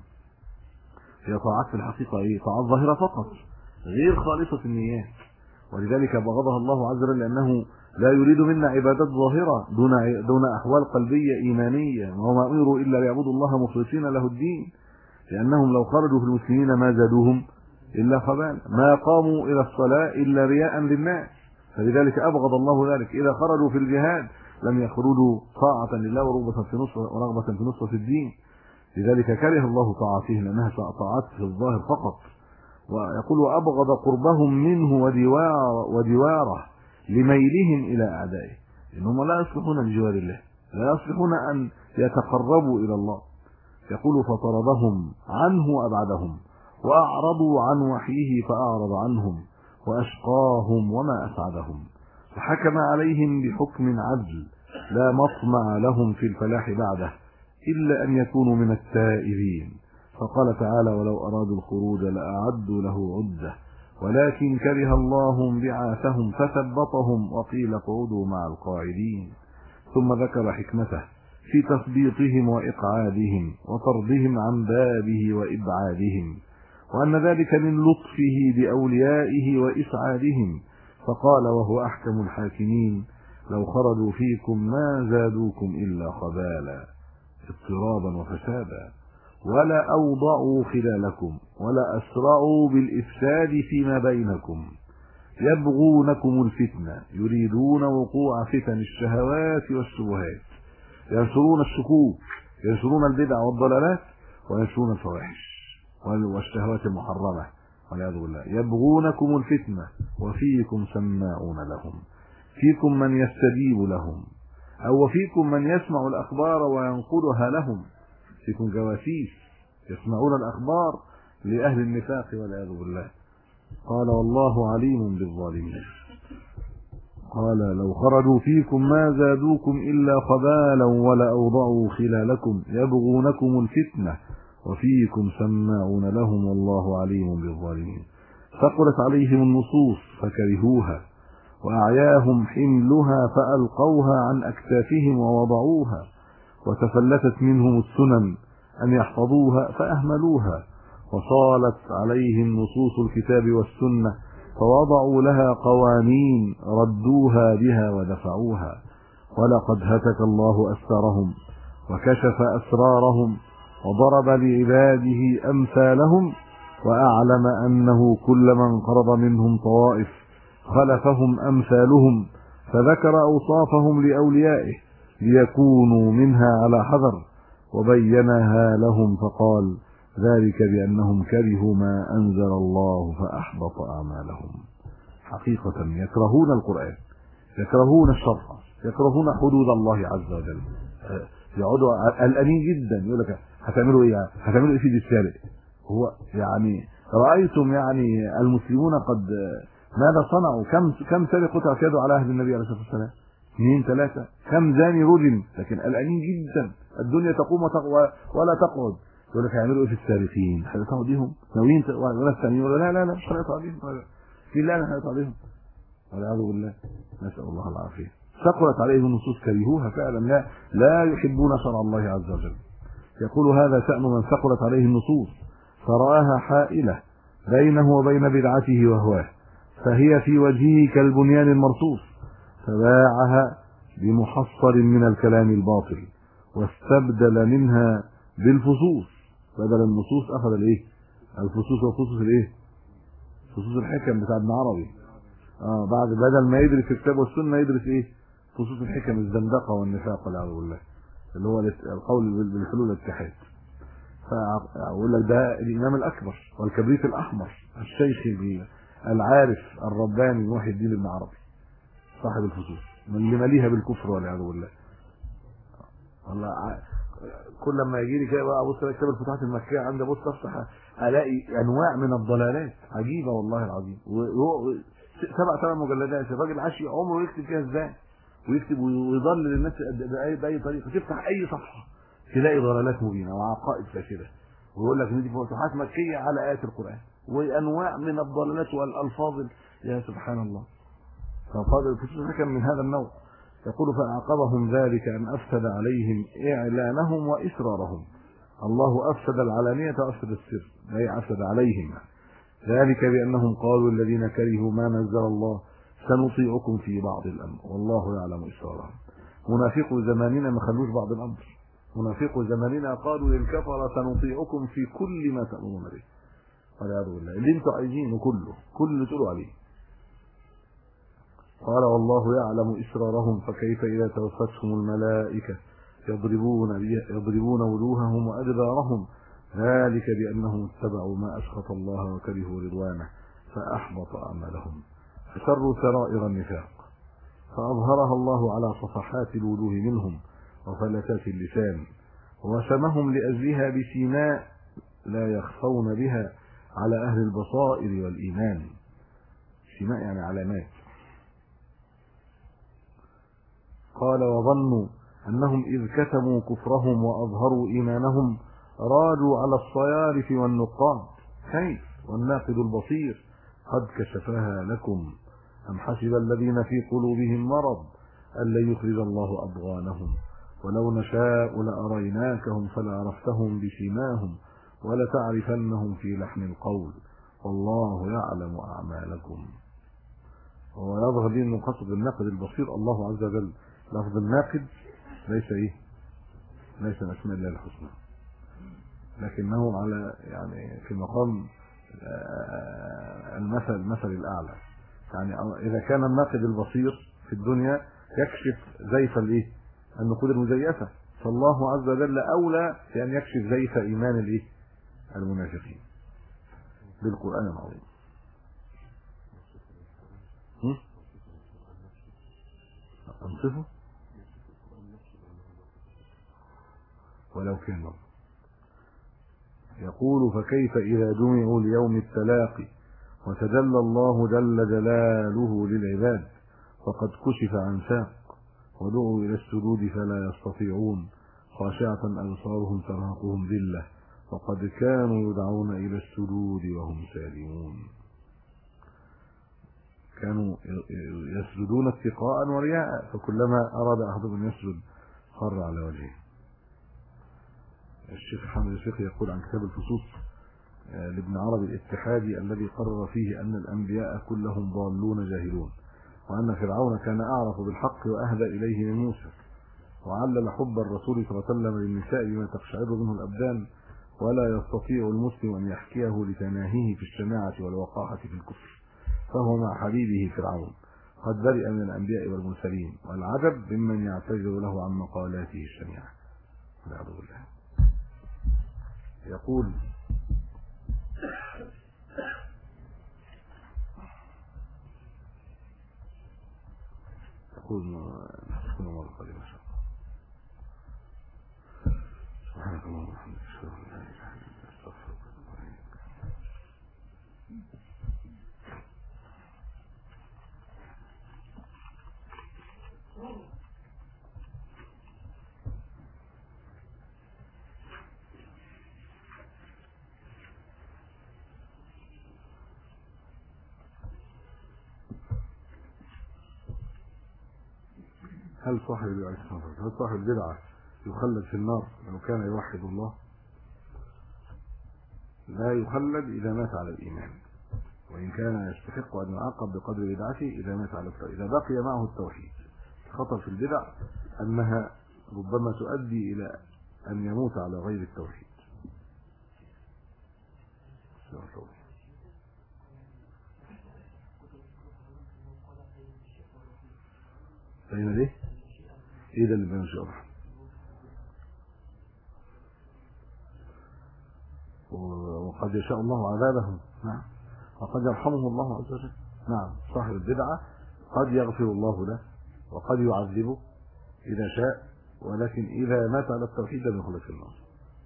هي طاعات في الحقيقة ايه؟ طاعات ظاهرة فقط غير خالصة النيات، ولذلك بغضها الله عز وجل لأنه لا يريد منا عبادات ظاهرة دون أحوال قلبية إيمانية، وما أمروا إلا ليعبدوا الله مخلصين له الدين، لأنهم لو خرجوا في المسلمين ما زادوهم إلا خبالا، ما قاموا إلى الصلاة إلا رياء للناس، فلذلك أبغض الله ذلك. إذا خرجوا في الجهاد لم يخرجوا طاعة لله ورغبة في نصرة الدين، لذلك كره الله طاعتهم لأنها طاعات في الظاهر فقط. ويقول: وأبغض قربهم منه ودواره لميلهم إلى أعدائه، إنهم لا يصلحون لجوار الله، لا يصلحون أن يتقربوا إلى الله. يقول: فطردهم عنه وأبعدهم وأعرضوا عن وحيه فأعرض عنهم وأشقاهم وما أسعدهم، وحكم عليهم بحكم عدل لا مطمع لهم في الفلاح بعده إلا أن يكونوا من التائبين. فقال تعالى: ولو أرادوا الخروج لأعدوا له عدة ولكن كره الله انبعاثهم فثبطهم وقيل اقعدوا مع القاعدين. ثم ذكر حكمته في تثبيطهم وإقعادهم وطردهم عن بابه وإبعادهم، وأن ذلك من لطفه بأوليائه وإسعادهم، فقال وهو أحكم الحاكمين: لو خرجوا فيكم ما زادوكم إلا خبالا اضطرابا وفسادا ولا أوضعوا خلالكم ولا أسرعوا بالإفساد فيما بينكم يبغونكم الفتنة يريدون وقوع فتن الشهوات والشبهات، ينشرون الشكوك، ينشرون البدع والضلالات، وينشرون الفواحش والشهوات المحرمة والعياذ بالله. يبغونكم الفتنة وفيكم سماعون لهم، فيكم من يستجيب لهم، أو وفيكم من يسمع الأخبار وينقلها لهم، فيكم جواسيس يسمعون الأخبار لأهل النفاق والعياذ بالله. قال: والله عليم بالظالمين. قال: لو خرجوا فيكم ما زادوكم إلا خبالا ولا أوضعوا خلالكم يبغونكم الفتنة وفيكم سماعون لهم والله عليم بالظالمين. ثقلت عليهم النصوص فكرهوها وأعياهم حملها فألقوها عن أكتافهم ووضعوها، وتفلتت منهم السنن أن يحفظوها فأهملوها، وصالت عليهم نصوص الكتاب والسنة فوضعوا لها قوانين ردوها بها ودفعوها. ولقد هتك الله أسترهم وكشف أسرارهم وضرب لعباده أمثالهم، وأعلم أنه كل من قرض منهم طوائف خلفهم أمثالهم، فذكر أوصافهم لأوليائه ليكونوا منها على حذر، وبينها لهم فقال: ذلك بأنهم كرهوا ما أنزل الله فأحبط أعمالهم. حقيقة يكرهون القرآن، يكرهون الشرع، يكرهون حدود الله عز وجل، يقعدوا قلقانين جدا، يقول لك هتعملوا ايه؟ هتعملوا ايه في السارق؟ هو يعني رأيتم يعني المسلمون قد ماذا صنعوا؟ كم سارق قطع يده على عهد النبي عليه الصلاه والسلام؟ 2 3. كم زاني رجم؟ لكن قلقانين جدا، الدنيا تقوم ولا تقعد. يقول لك هيعملوا ايه في السارقين؟ هيقطعوا بيهم؟ ناويين ولا الثانيين ولا لا لا لا مش هيقطعوا بيهم، في لا انا هيقطعوا بيهم والعياذ بالله، نسال الله العافيه. ثقلت عليهم النصوص، كرهوها فعلا، لا يحبون شرع الله عز وجل. يقول هذا شأن من ثقلت عليه النصوص فرآها حائلة بينه وبين بدعته وهواه، فهي في وجهه كالبنيان المرصوص، فباعها بمحصر من الكلام الباطل واستبدل منها بالفصوص. بدل النصوص اخذ الايه؟ الفصوص. وفصوص الايه؟ فصوص الحكم بتاع ابن عربي. بعد بدل ما يدرس الكتاب والسنه يدرس ايه؟ فصوص الحكم، الزندقه والنفاق والعياذ بالله، اللي هو القول بالحلول والاتحاد. فاقول لك ده الامام الاكبر والكبريت الاحمر، الشيخ العارف الرباني محي الدين ابن عربي صاحب الفصوص، من اللي مليها بالكفر والعياذ بالله. والله كل لما يجي لي كده بقى ابص على كتاب الفتوحات المكيه عندي، ابص افتح الاقي انواع من الضلالات عجيبه والله العظيم. 7 8 مجلدات، الراجل عاش عمره يكتب فيها ازاي، ويكتب ويضلل الناس باي طريقه. تفتح اي صفحه تلاقي ضلالات مبينه وعقائد فاسده، ويقول لك ان دي فتوحات مكيه على ايات القران، وانواع من الضلالات والالفاظ. يا سبحان الله. فقال الفصوص حكم من هذا النوع. يقول فأعقبهم ذلك أن أفسد عليهم إعلانهم وإسرارهم. الله أفسد العلانية وأفسد السر، لا أفسد عليهم. ذلك بأنهم قالوا الذين كرهوا ما نزل الله سنطيعكم في بعض الأمر والله يعلم إسرارهم. منافق زماننا ما خلوش بعض الأمر. منافق زماننا قالوا للكفر سنطيعكم في كل ما تأمرون به والعياذ بالله، اللي انتم عايزينه كله تقولوا عليه. قال والله يعلم إسرارهم فكيف إذا توفتهم الملائكة يضربون وجوههم وأدبارهم، ذلك بأنهم اتبعوا ما أسخط الله وكرهوا رضوانه فأحبط أعمالهم. فشروا سرائر النفاق فأظهرها الله على صفحات الوجوه منهم وفلتات اللسان، ووسمهم لأجلها بسيماء لا يخفون بها على أهل البصائر والإيمان. سيماء يعني علامات. قال وظنوا أنهم إذ كتموا كفرهم وأظهروا إيمانهم رادوا على الصيارف والنقاد. كيف والناقد البصير قد كشفها لكم. أم حسب الذين في قلوبهم مرض أن لن يخرج الله أضغانهم ولو نشاء لأريناكهم فلعرفتهم بسيماهم ولتعرفنهم في لحن القول والله يعلم أعمالكم. هو يظهر لي أنه قصد الناقد البصير الله عز وجل. لفظ الناقد ليس من اسماء الله الحسنى، لكنه على يعني في مقام المثل الاعلى. يعني اذا كان الناقد البصير في الدنيا يكشف زيف النقود المزيفه، فالله عز وجل اولى بان يكشف زيف ايمان المنافقين بالقران العظيم. انصفه ولو كان الله. يقول فكيف إذا جمعوا ليوم التلاقي وتجلى الله جل جلاله للعباد وقد كشف عن ساق ودعوا إلى السجود فلا يستطيعون خاشعة أبصارهم ترهقهم ذلة وقد كانوا يدعون إلى السجود وهم سالمون. كانوا يسجدون اتقاء ورياء، فكلما أراد أحدهم أن يسجد خر على وجهه. الشيخ حامد الشيخ يقول عن كتاب الفصوص لابن عربي الاتحادي الذي قرر فيه أن الأنبياء كلهم ضالون جاهلون، وأن فرعون كان أعرف بالحق وأهدى إليه من موسى، وعلل حب الرسول صلى الله عليه وسلم للنساء بما تقشعر منه الأبدان، ولا يستطيع المسلم أن يحكيه لتناهيه في الشناعة والوقاحة في الكفر، فهو مع حبيبه فرعون قد برئ من الأنبياء والمرسلين، والعجب ممن يعتذر له عن مقالاته الشنيعة. والعياذ بالله. يقول نحن مرة قليلة سبحانك اللهم وبحمدك أشهد أن لا إله إلا أنت أستغفرك وأتوب إليك. هل صاحب البدعة يخلد في النار لو كان يوحد الله؟ لا يخلد إذا مات على الإيمان، وإن كان يستحق أن يعاقب بقدر بدعته إذا مات على التوحيد، إذا بقي معه التوحيد. خطر في البدع أنها ربما تؤدي إلى أن يموت على غير التوحيد. بين ليه؟ إيه ده اللي بين الشرح؟ وقد يشاء الله عذابهم، نعم، وقد يرحمه الله عز وجل. نعم، صاحب البدعة قد يغفر الله له وقد يعذبه إذا شاء، ولكن إذا مات على التوحيد لم يخلد في النار.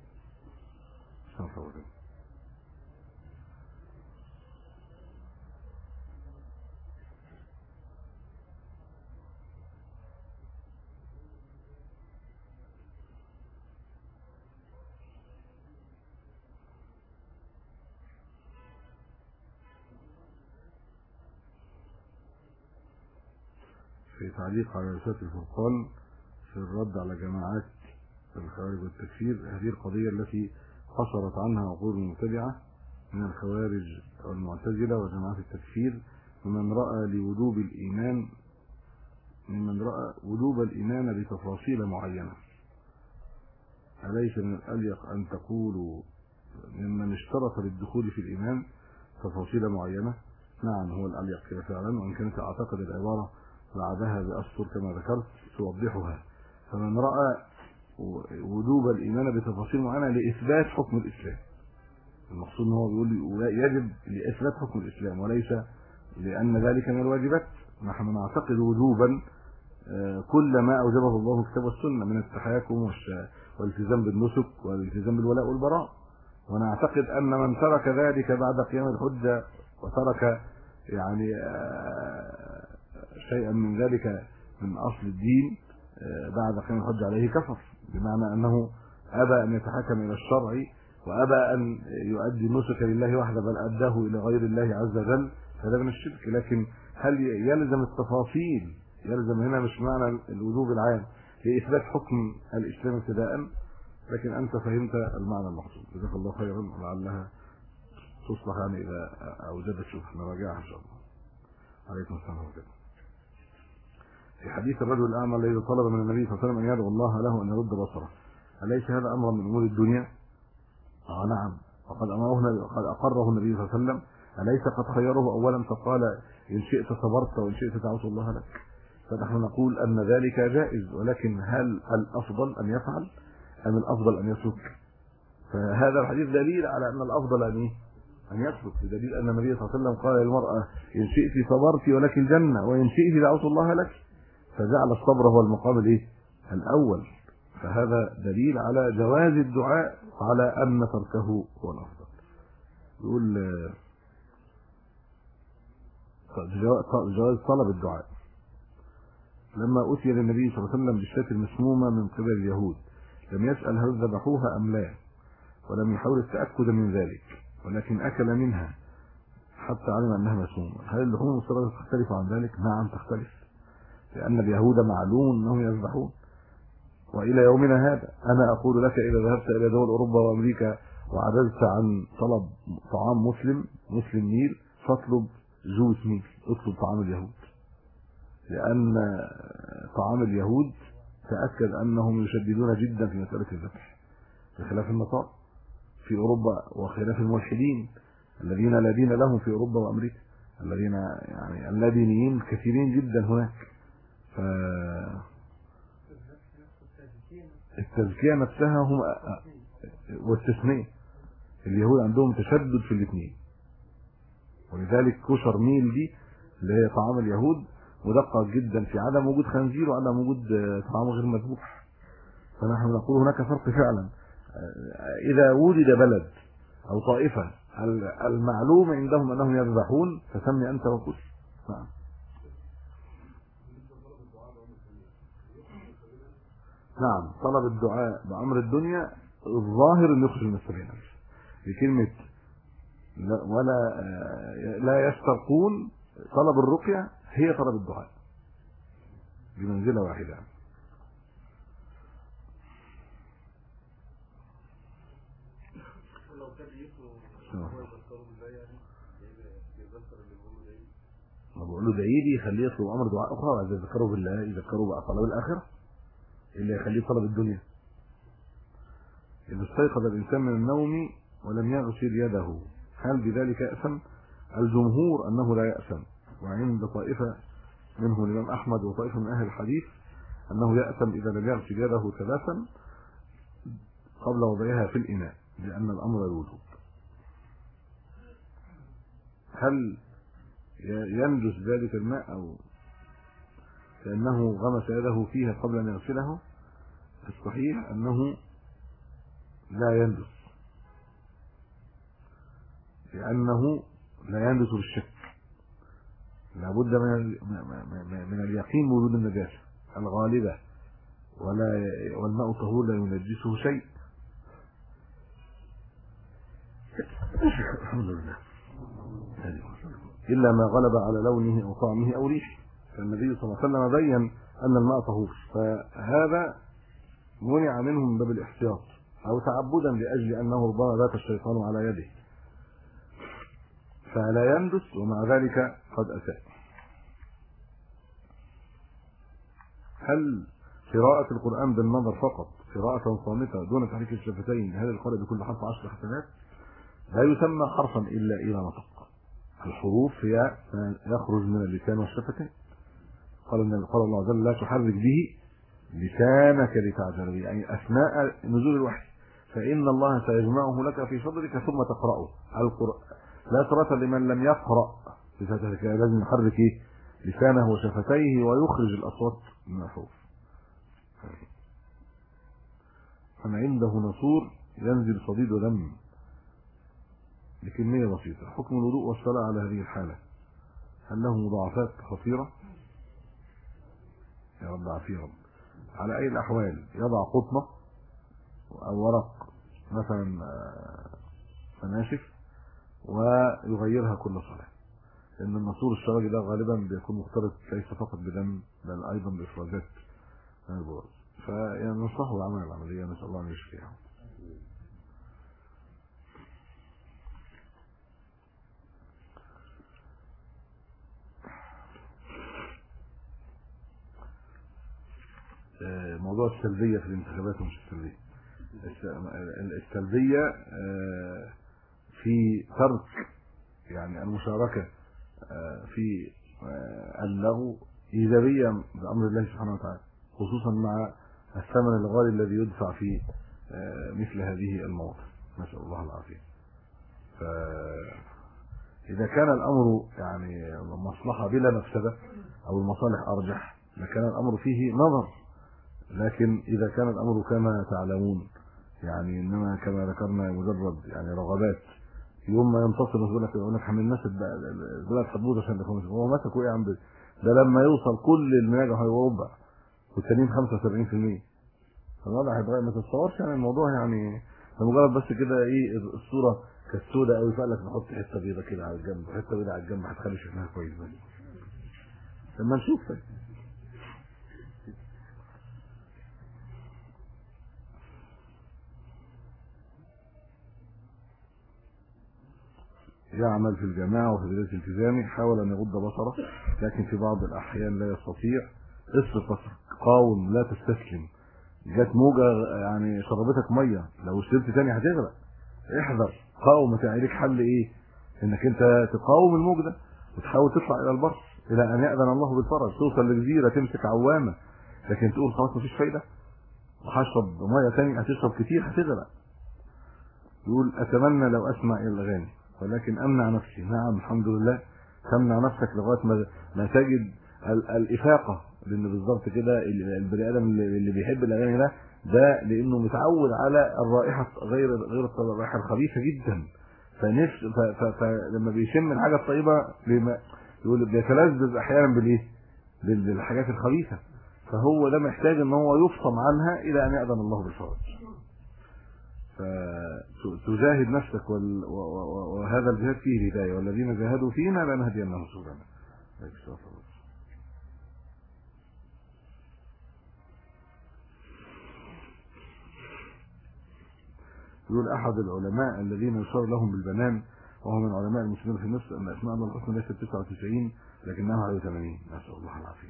في تعليق على رسالة الفرقان في الرد على جماعات الخوارج والتكفير، هذه القضية التي قصرت عنها عقول المبتدعة من الخوارج والمعتزلة وجماعات التكفير، ممن رأى وجوب الإيمان بتفاصيل معينة. أليس من الأليق أن تقولوا ممن اشترط للدخول في الإيمان تفاصيل معينة؟ نعم، هو الأليق كده فعلا، وإن كانت أعتقد العبارة بعدها بأسطر كما ذكرت توضحها. فمن رأى وجوب الإيمان بتفاصيل معينة لإثبات حكم الإسلام، المقصود أنه بيقول يجب لإثبات حكم الإسلام وليس لأن ذلك من الواجبات. نحن نعتقد وجوبا كل ما أوجبه الله الكتاب والسنة من التحاكم والالتزام بالنسك والالتزام بالولاء والبراء، ونعتقد أن من ترك ذلك بعد قيام الحجة وترك يعني شيئا من ذلك من أصل الدين بعد قيام الحجة عليه كفر، بمعنى أنه أبى أن يتحكم إلى الشرع وأبى أن يؤدي النسك لله وحده بل أداه إلى غير الله عز وجل، هذا من الشرك. لكن هل يلزم التفاصيل؟ يلزم هنا مش معنى الوجوب العام لإثبات حكم الإسلام ابتداء، لكن أنت فهمت المعنى المقصود، جزاك الله خيرا، ولعلها تصلح يعني إذا أوجدت شوف نراجعها إن شاء الله. عليكم السلام ورحمة الله. في حديث الرجل الأعمى الذي طلب من النبي صلى الله عليه وسلم أن يدعو الله له أن يرد بصره، أليس هذا أمر من أمور الدنيا؟ نعم، وقد أقره النبي صلى الله عليه وسلم، أليس قد خيره أولا فقال إن شئت صبرت وإن شئت دعوت الله لك؟ فنحن نقول أن ذلك جائز، ولكن هل الأفضل أن يفعل أم الأفضل أن يترك؟ فهذا الحديث دليل على أن الأفضل أن يترك، بدليل أن النبي صلى الله عليه وسلم قال للمرأة إن شئت صبرت ولك الجنة وإن شئت دعوت الله لك، فجعل الصبر هو المقام الأول. فهذا دليل على جواز الدعاء على أن تركه هو الأفضل. يقول جواز طلب الدعاء. لما أتي للنبي صلى الله عليه وسلم بالشاة المسمومة من قبل اليهود لم يسأل هل ذبحوها أم لا، ولم يحاول التأكد من ذلك، ولكن أكل منها حتى علم أنها مسمومة. هل اللحوم المفترضة تختلف عن ذلك؟ نعم تختلف، لأن اليهود معلوم أنهم يذبحون، وإلى يومنا هذا أنا أقول لك إذا ذهبت إلى دول أوروبا وأمريكا وعجزت عن طلب طعام مسلم ميل فاطلب جوز ميل، اطلب طعام اليهود، لأن طعام اليهود تأكد أنهم يشددون جدا في مسألة الذبح بخلاف النصارى في أوروبا وخلاف الملحدين الذين لا دين لهم في أوروبا وأمريكا، الذين يعني اللادينيين كثيرين جدا هناك. التزكية نفسها هم والتسمية، اليهود عندهم تشدد في الاثنين، ولذلك كشر ميل دي اللي هي طعام اليهود مدقق جدا في عدم وجود خنزير وعدم وجود طعام غير مذبوح. فنحن نقول هناك فرق فعلا، إذا وجد بلد أو طائفة المعلوم عندهم أنهم يذبحون فسمي أنت وكل. نعم، طلب الدعاء بأمر الدنيا الظاهر أن يخرج من السبيل بكلمة لا يسترقون. طلب الرقية هي طلب الدعاء بمنزلة واحدة. ما بقول له دعيلي يخليه يطلب امر دعاء اخرى، وعايز يذكره بالله يذكره بقى طلب الاخره اللي يخليه طلب الدنيا. اذا استيقظ الانسان من النوم ولم يغسل يده هل بذلك يأثم؟ الجمهور انه لا يأثم، وعند طائفه منهم الامام احمد وطائفه من اهل الحديث انه يأثم اذا لم يغسل يده ثلاثا قبل وضعها في الاناء، لان الامر الوجوب. هل ينجس ذلك الماء او لانه غمس يده فيها قبل ان يغسله؟ الصحيح انه لا ينجس، لانه لا ينجس بالشك، لابد من اليقين بوجود النجاسه الغالبه، والماء طهور لا ينجسه شيء. الحمد لله. إلا ما غلب على لونه أو طعمه أو ريحه، فالنبي صلى الله عليه وسلم بين أن الماء طهور، فهذا منع منه من باب الاحتياط أو تعبدا لأجل أنه ربما بات الشيطان على يده، فلا يندس ومع ذلك قد أساء. هل قراءة القرآن بالنظر فقط قراءة صامتة دون تحريك الشفتين هل القارئ بكل حرف 10 حسنات؟ لا يسمى حرفا إلا إذا نطق. الحروف هي ما يخرج من اللسان والشفتين. قال الله عز وجل لا تحرك به لسانك لتعجل به، يعني أثناء نزول الوحي، فإن الله سيجمعه لك في صدرك ثم تقرأه. القرآن لا صلاة لمن لم يقرأ بفتحة، لازم يحرك لسانه وشفتيه ويخرج الأصوات من الحروف. من عنده نصور ينزل صديد ودم بكمية بسيطة. حكم الوضوء والصلاة على هذه الحالة هل له مضاعفات خطيرة؟ يا رب عافية رب. على أي الأحوال يضع قطنة أو ورق مثلا ناشف ويغيرها كل صلاة، لأن النصور الشرجي ده غالبا بيكون مختلط ليس فقط بدم بل أيضا بإفرازات من البراز، فينصحه بعمل العملية، نسأل الله أن يشفيها. موضوع السلبية في الانتخابات ومش السلبية. السلبية في ترك يعني المشاركة في اللغو إيجابية بأمر الله سبحانه وتعالى، خصوصا مع الثمن الغالي الذي يدفع في مثل هذه المواقف، نسأل الله العافية. فإذا كان الأمر يعني مصلحة بلا مفسدة أو المصالح أرجح لكان الأمر فيه نظر، لكن إذا كان الأمر كما تعلمون يعني إنما كما ذكرنا مجرد يعني رغبات، يوم ما ينتصر يقول لك حمل الناس البلد حدود عشان تكون هو مسكوا إيه عم ده لما يوصل كل المناجح هيوضع والتانيين 75%، فالوضع هيتغير. ما تتصورش يعني الموضوع يعني مجرد بس كده ايه الصورة كالسودة قوي، فقال لك نحط حتة بيضة كده على الجنب وحتة بيضة على الجنب هتخلي شكلها كويس، بس لما نشوف يعمل في الجماعة وفي بداية التزامه، حاول أن يغض بصره لكن في بعض الأحيان لا يستطيع. اصرف بصرك، قاوم، لا تستسلم. جات موجة يعني شربتك مية، لو شربت تاني هتغرق، احذر، قاوم. ليك حل ايه؟ انك انت تقاوم الموج ده وتحاول تطلع الى البر الى ان يأذن الله بالفرج، توصل لجزيرة تمسك عوامة، لكن تقول خلاص مفيش فايدة وهشرب مية تاني، هتشرب كتير هتغرق. يقول اتمنى لو اسمع الى الاغاني ولكن امنع نفسي. نعم الحمد لله، تمنع نفسك لغايه ما تجد الافاقه، لان بالظبط كده البني ادم اللي بيحب الاغاني ده لانه متعود على الرائحه غير الرائحه الخبيثه جدا، فلما بيشم الحاجه الطيبه يقول بيتلذذ احيانا بالايه؟ بالحاجات الخبيثه، فهو ده محتاج ان هو يفصم عنها الى ان يأذن الله بالفرج. فتجاهد نفسك وهذا الجهاد فيه هدايه، والذين جاهدوا فينا لنهدينهم سبلنا. يقول احد العلماء الذين يشار لهم بالبنان وهو من علماء المسلمين في مصر ان اسماء الله الحسنى ليست 99 لكنها 81. نسال الله العافيه.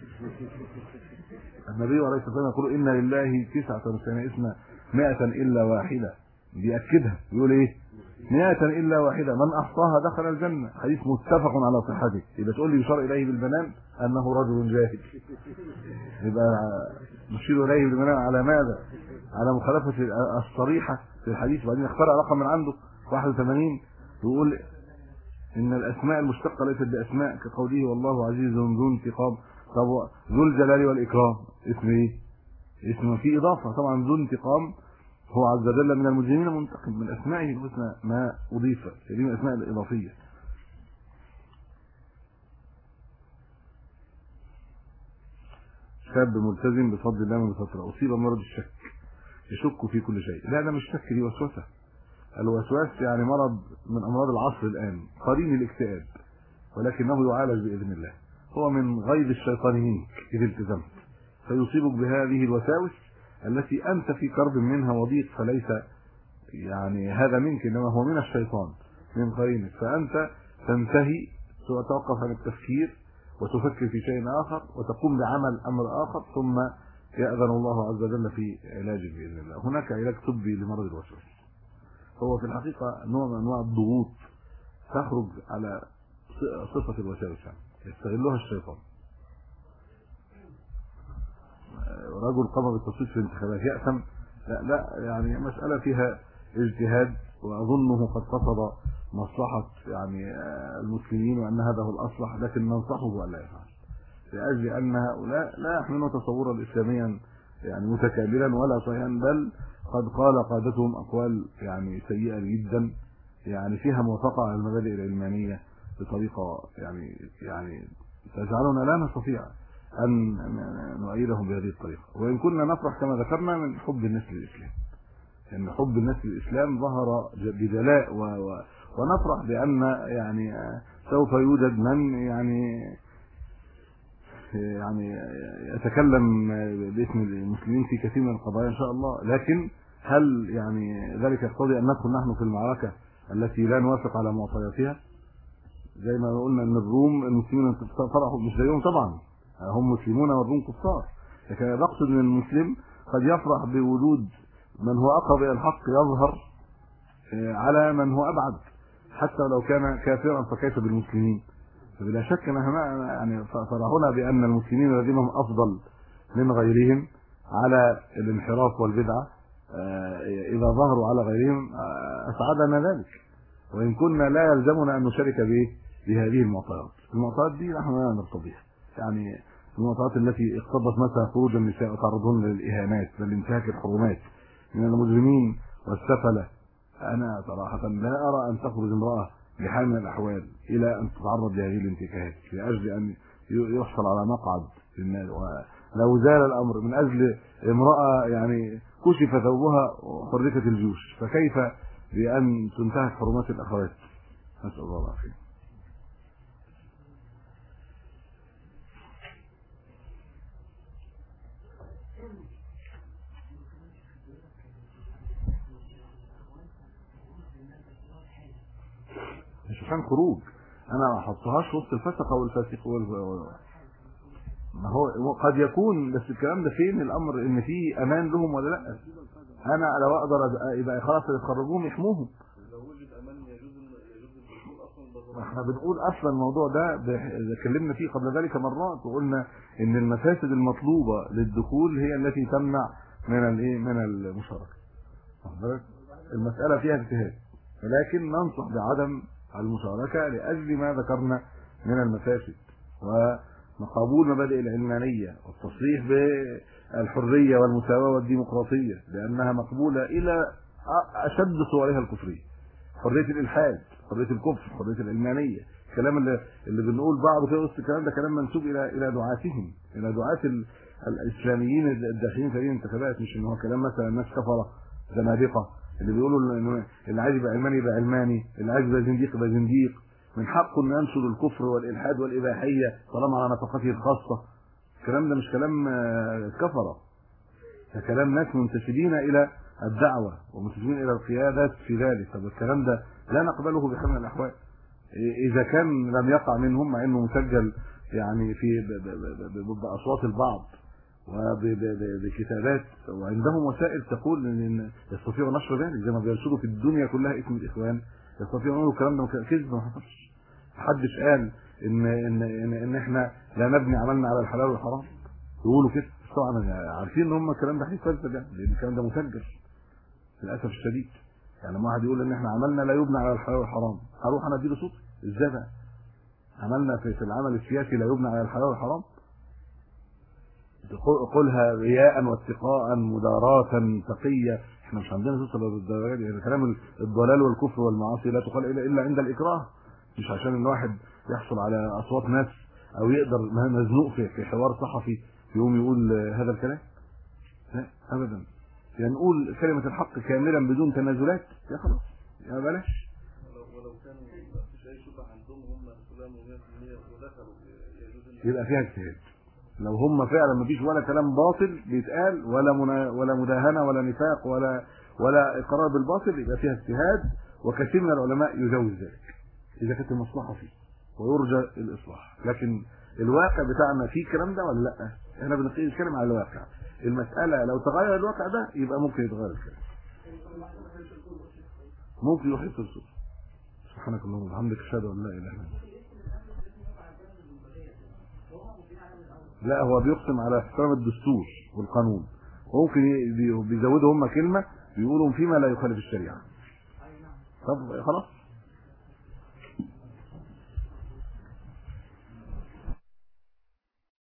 النبي عليه الصلاه والسلام يقول ان لله 99 اسما 100 الا واحده، بيأكدها يقول ايه؟ 100 الا واحده من احصاها دخل الجنه. حديث متفق على صحته. يبقى تقول لي يشار اليه بالبنان انه رجل جاهل، يبقى نشير اليه بالبنان على ماذا؟ على مخالفه الصريحه في الحديث. وبعدين اخترع رقم من عنده 81 يقول ان الاسماء المشتقه ليست باسماء كقوله والله عزيز ذو انتقام. طب ذو الجلال والاكرام اسم ايه؟ اسم فيه اضافه طبعا. ذو انتقام هو عز وجل من المجرمين منتقم، من اسمائه الحسنى ما اضيف، هذه من الاسماء الاضافيه. شاب ملتزم بفضل الله من فتره اصيب بمرض الشك، يشك في كل شيء. لا ده مش شك، دي وسوسه. الوسواس يعني مرض من امراض العصر الان، قرين الاكتئاب، ولكنه يعالج باذن الله. هو من غيظ الشيطان منك اذا التزمت، فيصيبك بهذه الوساوس التي انت في كرب منها وضيق، فليس يعني هذا منك انما هو من الشيطان من قرينك. فانت تنتهي وتوقف عن التفكير وتفكر في شيء اخر وتقوم بعمل امر اخر، ثم يأذن الله عز وجل في علاجك باذن الله. هناك علاج طبي لمرض الوسواس، هو في الحقيقه نوع من انواع الضغوط تخرج على صفه الوساوس يستغلها الشيطان. رجل قام بالتصويت في الانتخابات يأثم؟ لا يعني مسألة فيها اجتهاد، وأظنه قد قصد مصلحة يعني المسلمين وأن هذا هو الأصلح، لكن ننصحه أن لا يفعل، لأجل أن هؤلاء لا يحملون تصورا إسلاميا يعني متكاملا ولا صحيحا، بل قد قال قادتهم أقوال يعني سيئة جدا يعني فيها موافقة على المبادئ العلمانية بطريقة يعني تجعلنا لا نستطيع أن نؤيدهم بهذه الطريقة. وإن كنا نفرح كما ذكرنا من حب الناس للإسلام، لأن حب الناس للإسلام ظهر بجلاء، ونفرح بأن يعني سوف يوجد من يعني يتكلم باسم المسلمين في كثير من القضايا إن شاء الله. لكن هل يعني ذلك يقتضي أن ندخل نحن في المعركة التي لا نوافق على معطياتها؟ زي ما قلنا ان الروم المسلمين فرحوا مش زيهم طبعا، هم مسلمون والروم كفار، لكن انا بقصد ان المسلم قد يفرح بوجود من هو اقرب الى الحق يظهر على من هو ابعد، حتى لو كان كافرا فكيف بالمسلمين. فبلا شك انها يعني فرحنا بان المسلمين الذين هم افضل من غيرهم على الانحراف والبدعه اذا ظهروا على غيرهم اسعدنا ذلك، وان كنا لا يلزمنا ان نشارك بهذه المعطيات. المعطيات دي نحن لا نرتضيها، يعني المعطيات التي اقتضت مثلا خروج النساء وتعرضهن للاهانات بل انتهاك الحرمات من المجرمين والسفله. انا صراحه لا ارى ان تخرج امراه بحال من الاحوال الى ان تتعرض لهذه الانتهاكات لاجل ان يحصل على مقعد للناس. ولو زال الامر من اجل امراه يعني كشف ثوبها وحركت الجيوش، فكيف بأن تنتهك حرمات الأخوات؟ نسأل الله العافية. مش عشان خروج، أنا ما أحطهاش وسط الفسقة والفاسق ما هو قد يكون، بس الكلام ده فين الأمر إن فيه أمان لهم ولا لأ؟ أنا لو أقدر يبقى خلاص يخرجوهم يحموهم. احنا بنقول اصلا الموضوع ده اتكلمنا فيه قبل ذلك مرات، وقلنا ان المفاسد المطلوبه للدخول هي التي تمنع من المشاركه. المساله فيها اجتهاد، ولكن ننصح بعدم المشاركه لاجل ما ذكرنا من المفاسد وقبول مبادئ العلمانيه والتصريح بالحريه والمساواه والديمقراطيه لانها مقبوله الى اشد صورها الكفريه. حريه الالحاد، حريه الكفر، حريه العلمانيه، الكلام اللي بنقول بعضه في وسط الكلام ده كلام منسوب الى دعاتهم، الى دعاة الاسلاميين الداخلين في هذه الانتخابات، مش ان هو كلام مثلا الناس كفره زنادقه اللي بيقولوا انه اللي عايز يبقى علماني يبقى علماني، اللي عايز يبقى زنديق يبقى زنديق، من حقه انه ينشر الكفر والالحاد والاباحيه طالما على نفقته الخاصه. الكلام ده مش كلام كفره، ده كلام ناس منتسبين الى الدعوة ومسلمين إلى القيادات في ذلك. طب الكلام ده لا نقبله بحال من الأحوال إذا كان لم يقع منهم، مع إنه مسجل يعني في بأصوات البعض وبكتابات، وعندهم وسائل تقول ان يستطيعوا نشر ذلك زي ما بيرشدوا في الدنيا كلها اسم الاخوان، يستطيعوا يقولوا الكلام ده كذب ما حصلش. محدش قال ان احنا لا نبني عملنا على الحلال والحرام، يقولوا كده طبعا عارفين ان هم الكلام ده هيفسد، لان الكلام ده مسجل للاسف الشديد. يعني لما واحد يقول ان احنا عملنا لا يبنى على الحلال والحرام، هروح انا اديله صوت ازاي بقى؟ عملنا في العمل السياسي لا يبنى على الحلال والحرام، قولها رياء واتقاء مداراة تقية. احنا مش عندنا توصل للدرجه دي. يعني كلام الضلال والكفر والمعاصي لا تقال الا عند الاكراه، مش عشان ان واحد يحصل على اصوات ناس او يقدر مزنوق في حوار صحفي يقوم يقول هذا الكلام. لا ابدا، يعني نقول كلمه الحق كاملا بدون تنازلات، يا خلاص يا بلاش. ولو كانوا مفيش اي شبهه عندهم هم فلان و100% ودخلوا يبقى فيها اجتهاد. لو هم فعلا مفيش ولا كلام باطل بيتقال ولا مداهنه ولا نفاق ولا اقرار بالباطل، يبقى فيها اجتهاد، وكثير من العلماء يجوز ذلك اذا كانت المصلحه فيه ويرجى الاصلاح. لكن الواقع بتاعنا فيه الكلام ده ولا لا؟ احنا بنتكلم على الواقع. المساله لو تغير الواقع ده يبقى ممكن يتغير الكلام، ممكن يروح يتصل. سبحانك اللهم وبحمدك اشهد ان لا اله الا انت. لا هو بيقسم على احترام الدستور والقانون، وممكن بيزودوا هم كلمه بيقولوا فيما لا يخالف الشريعه. طب خلاص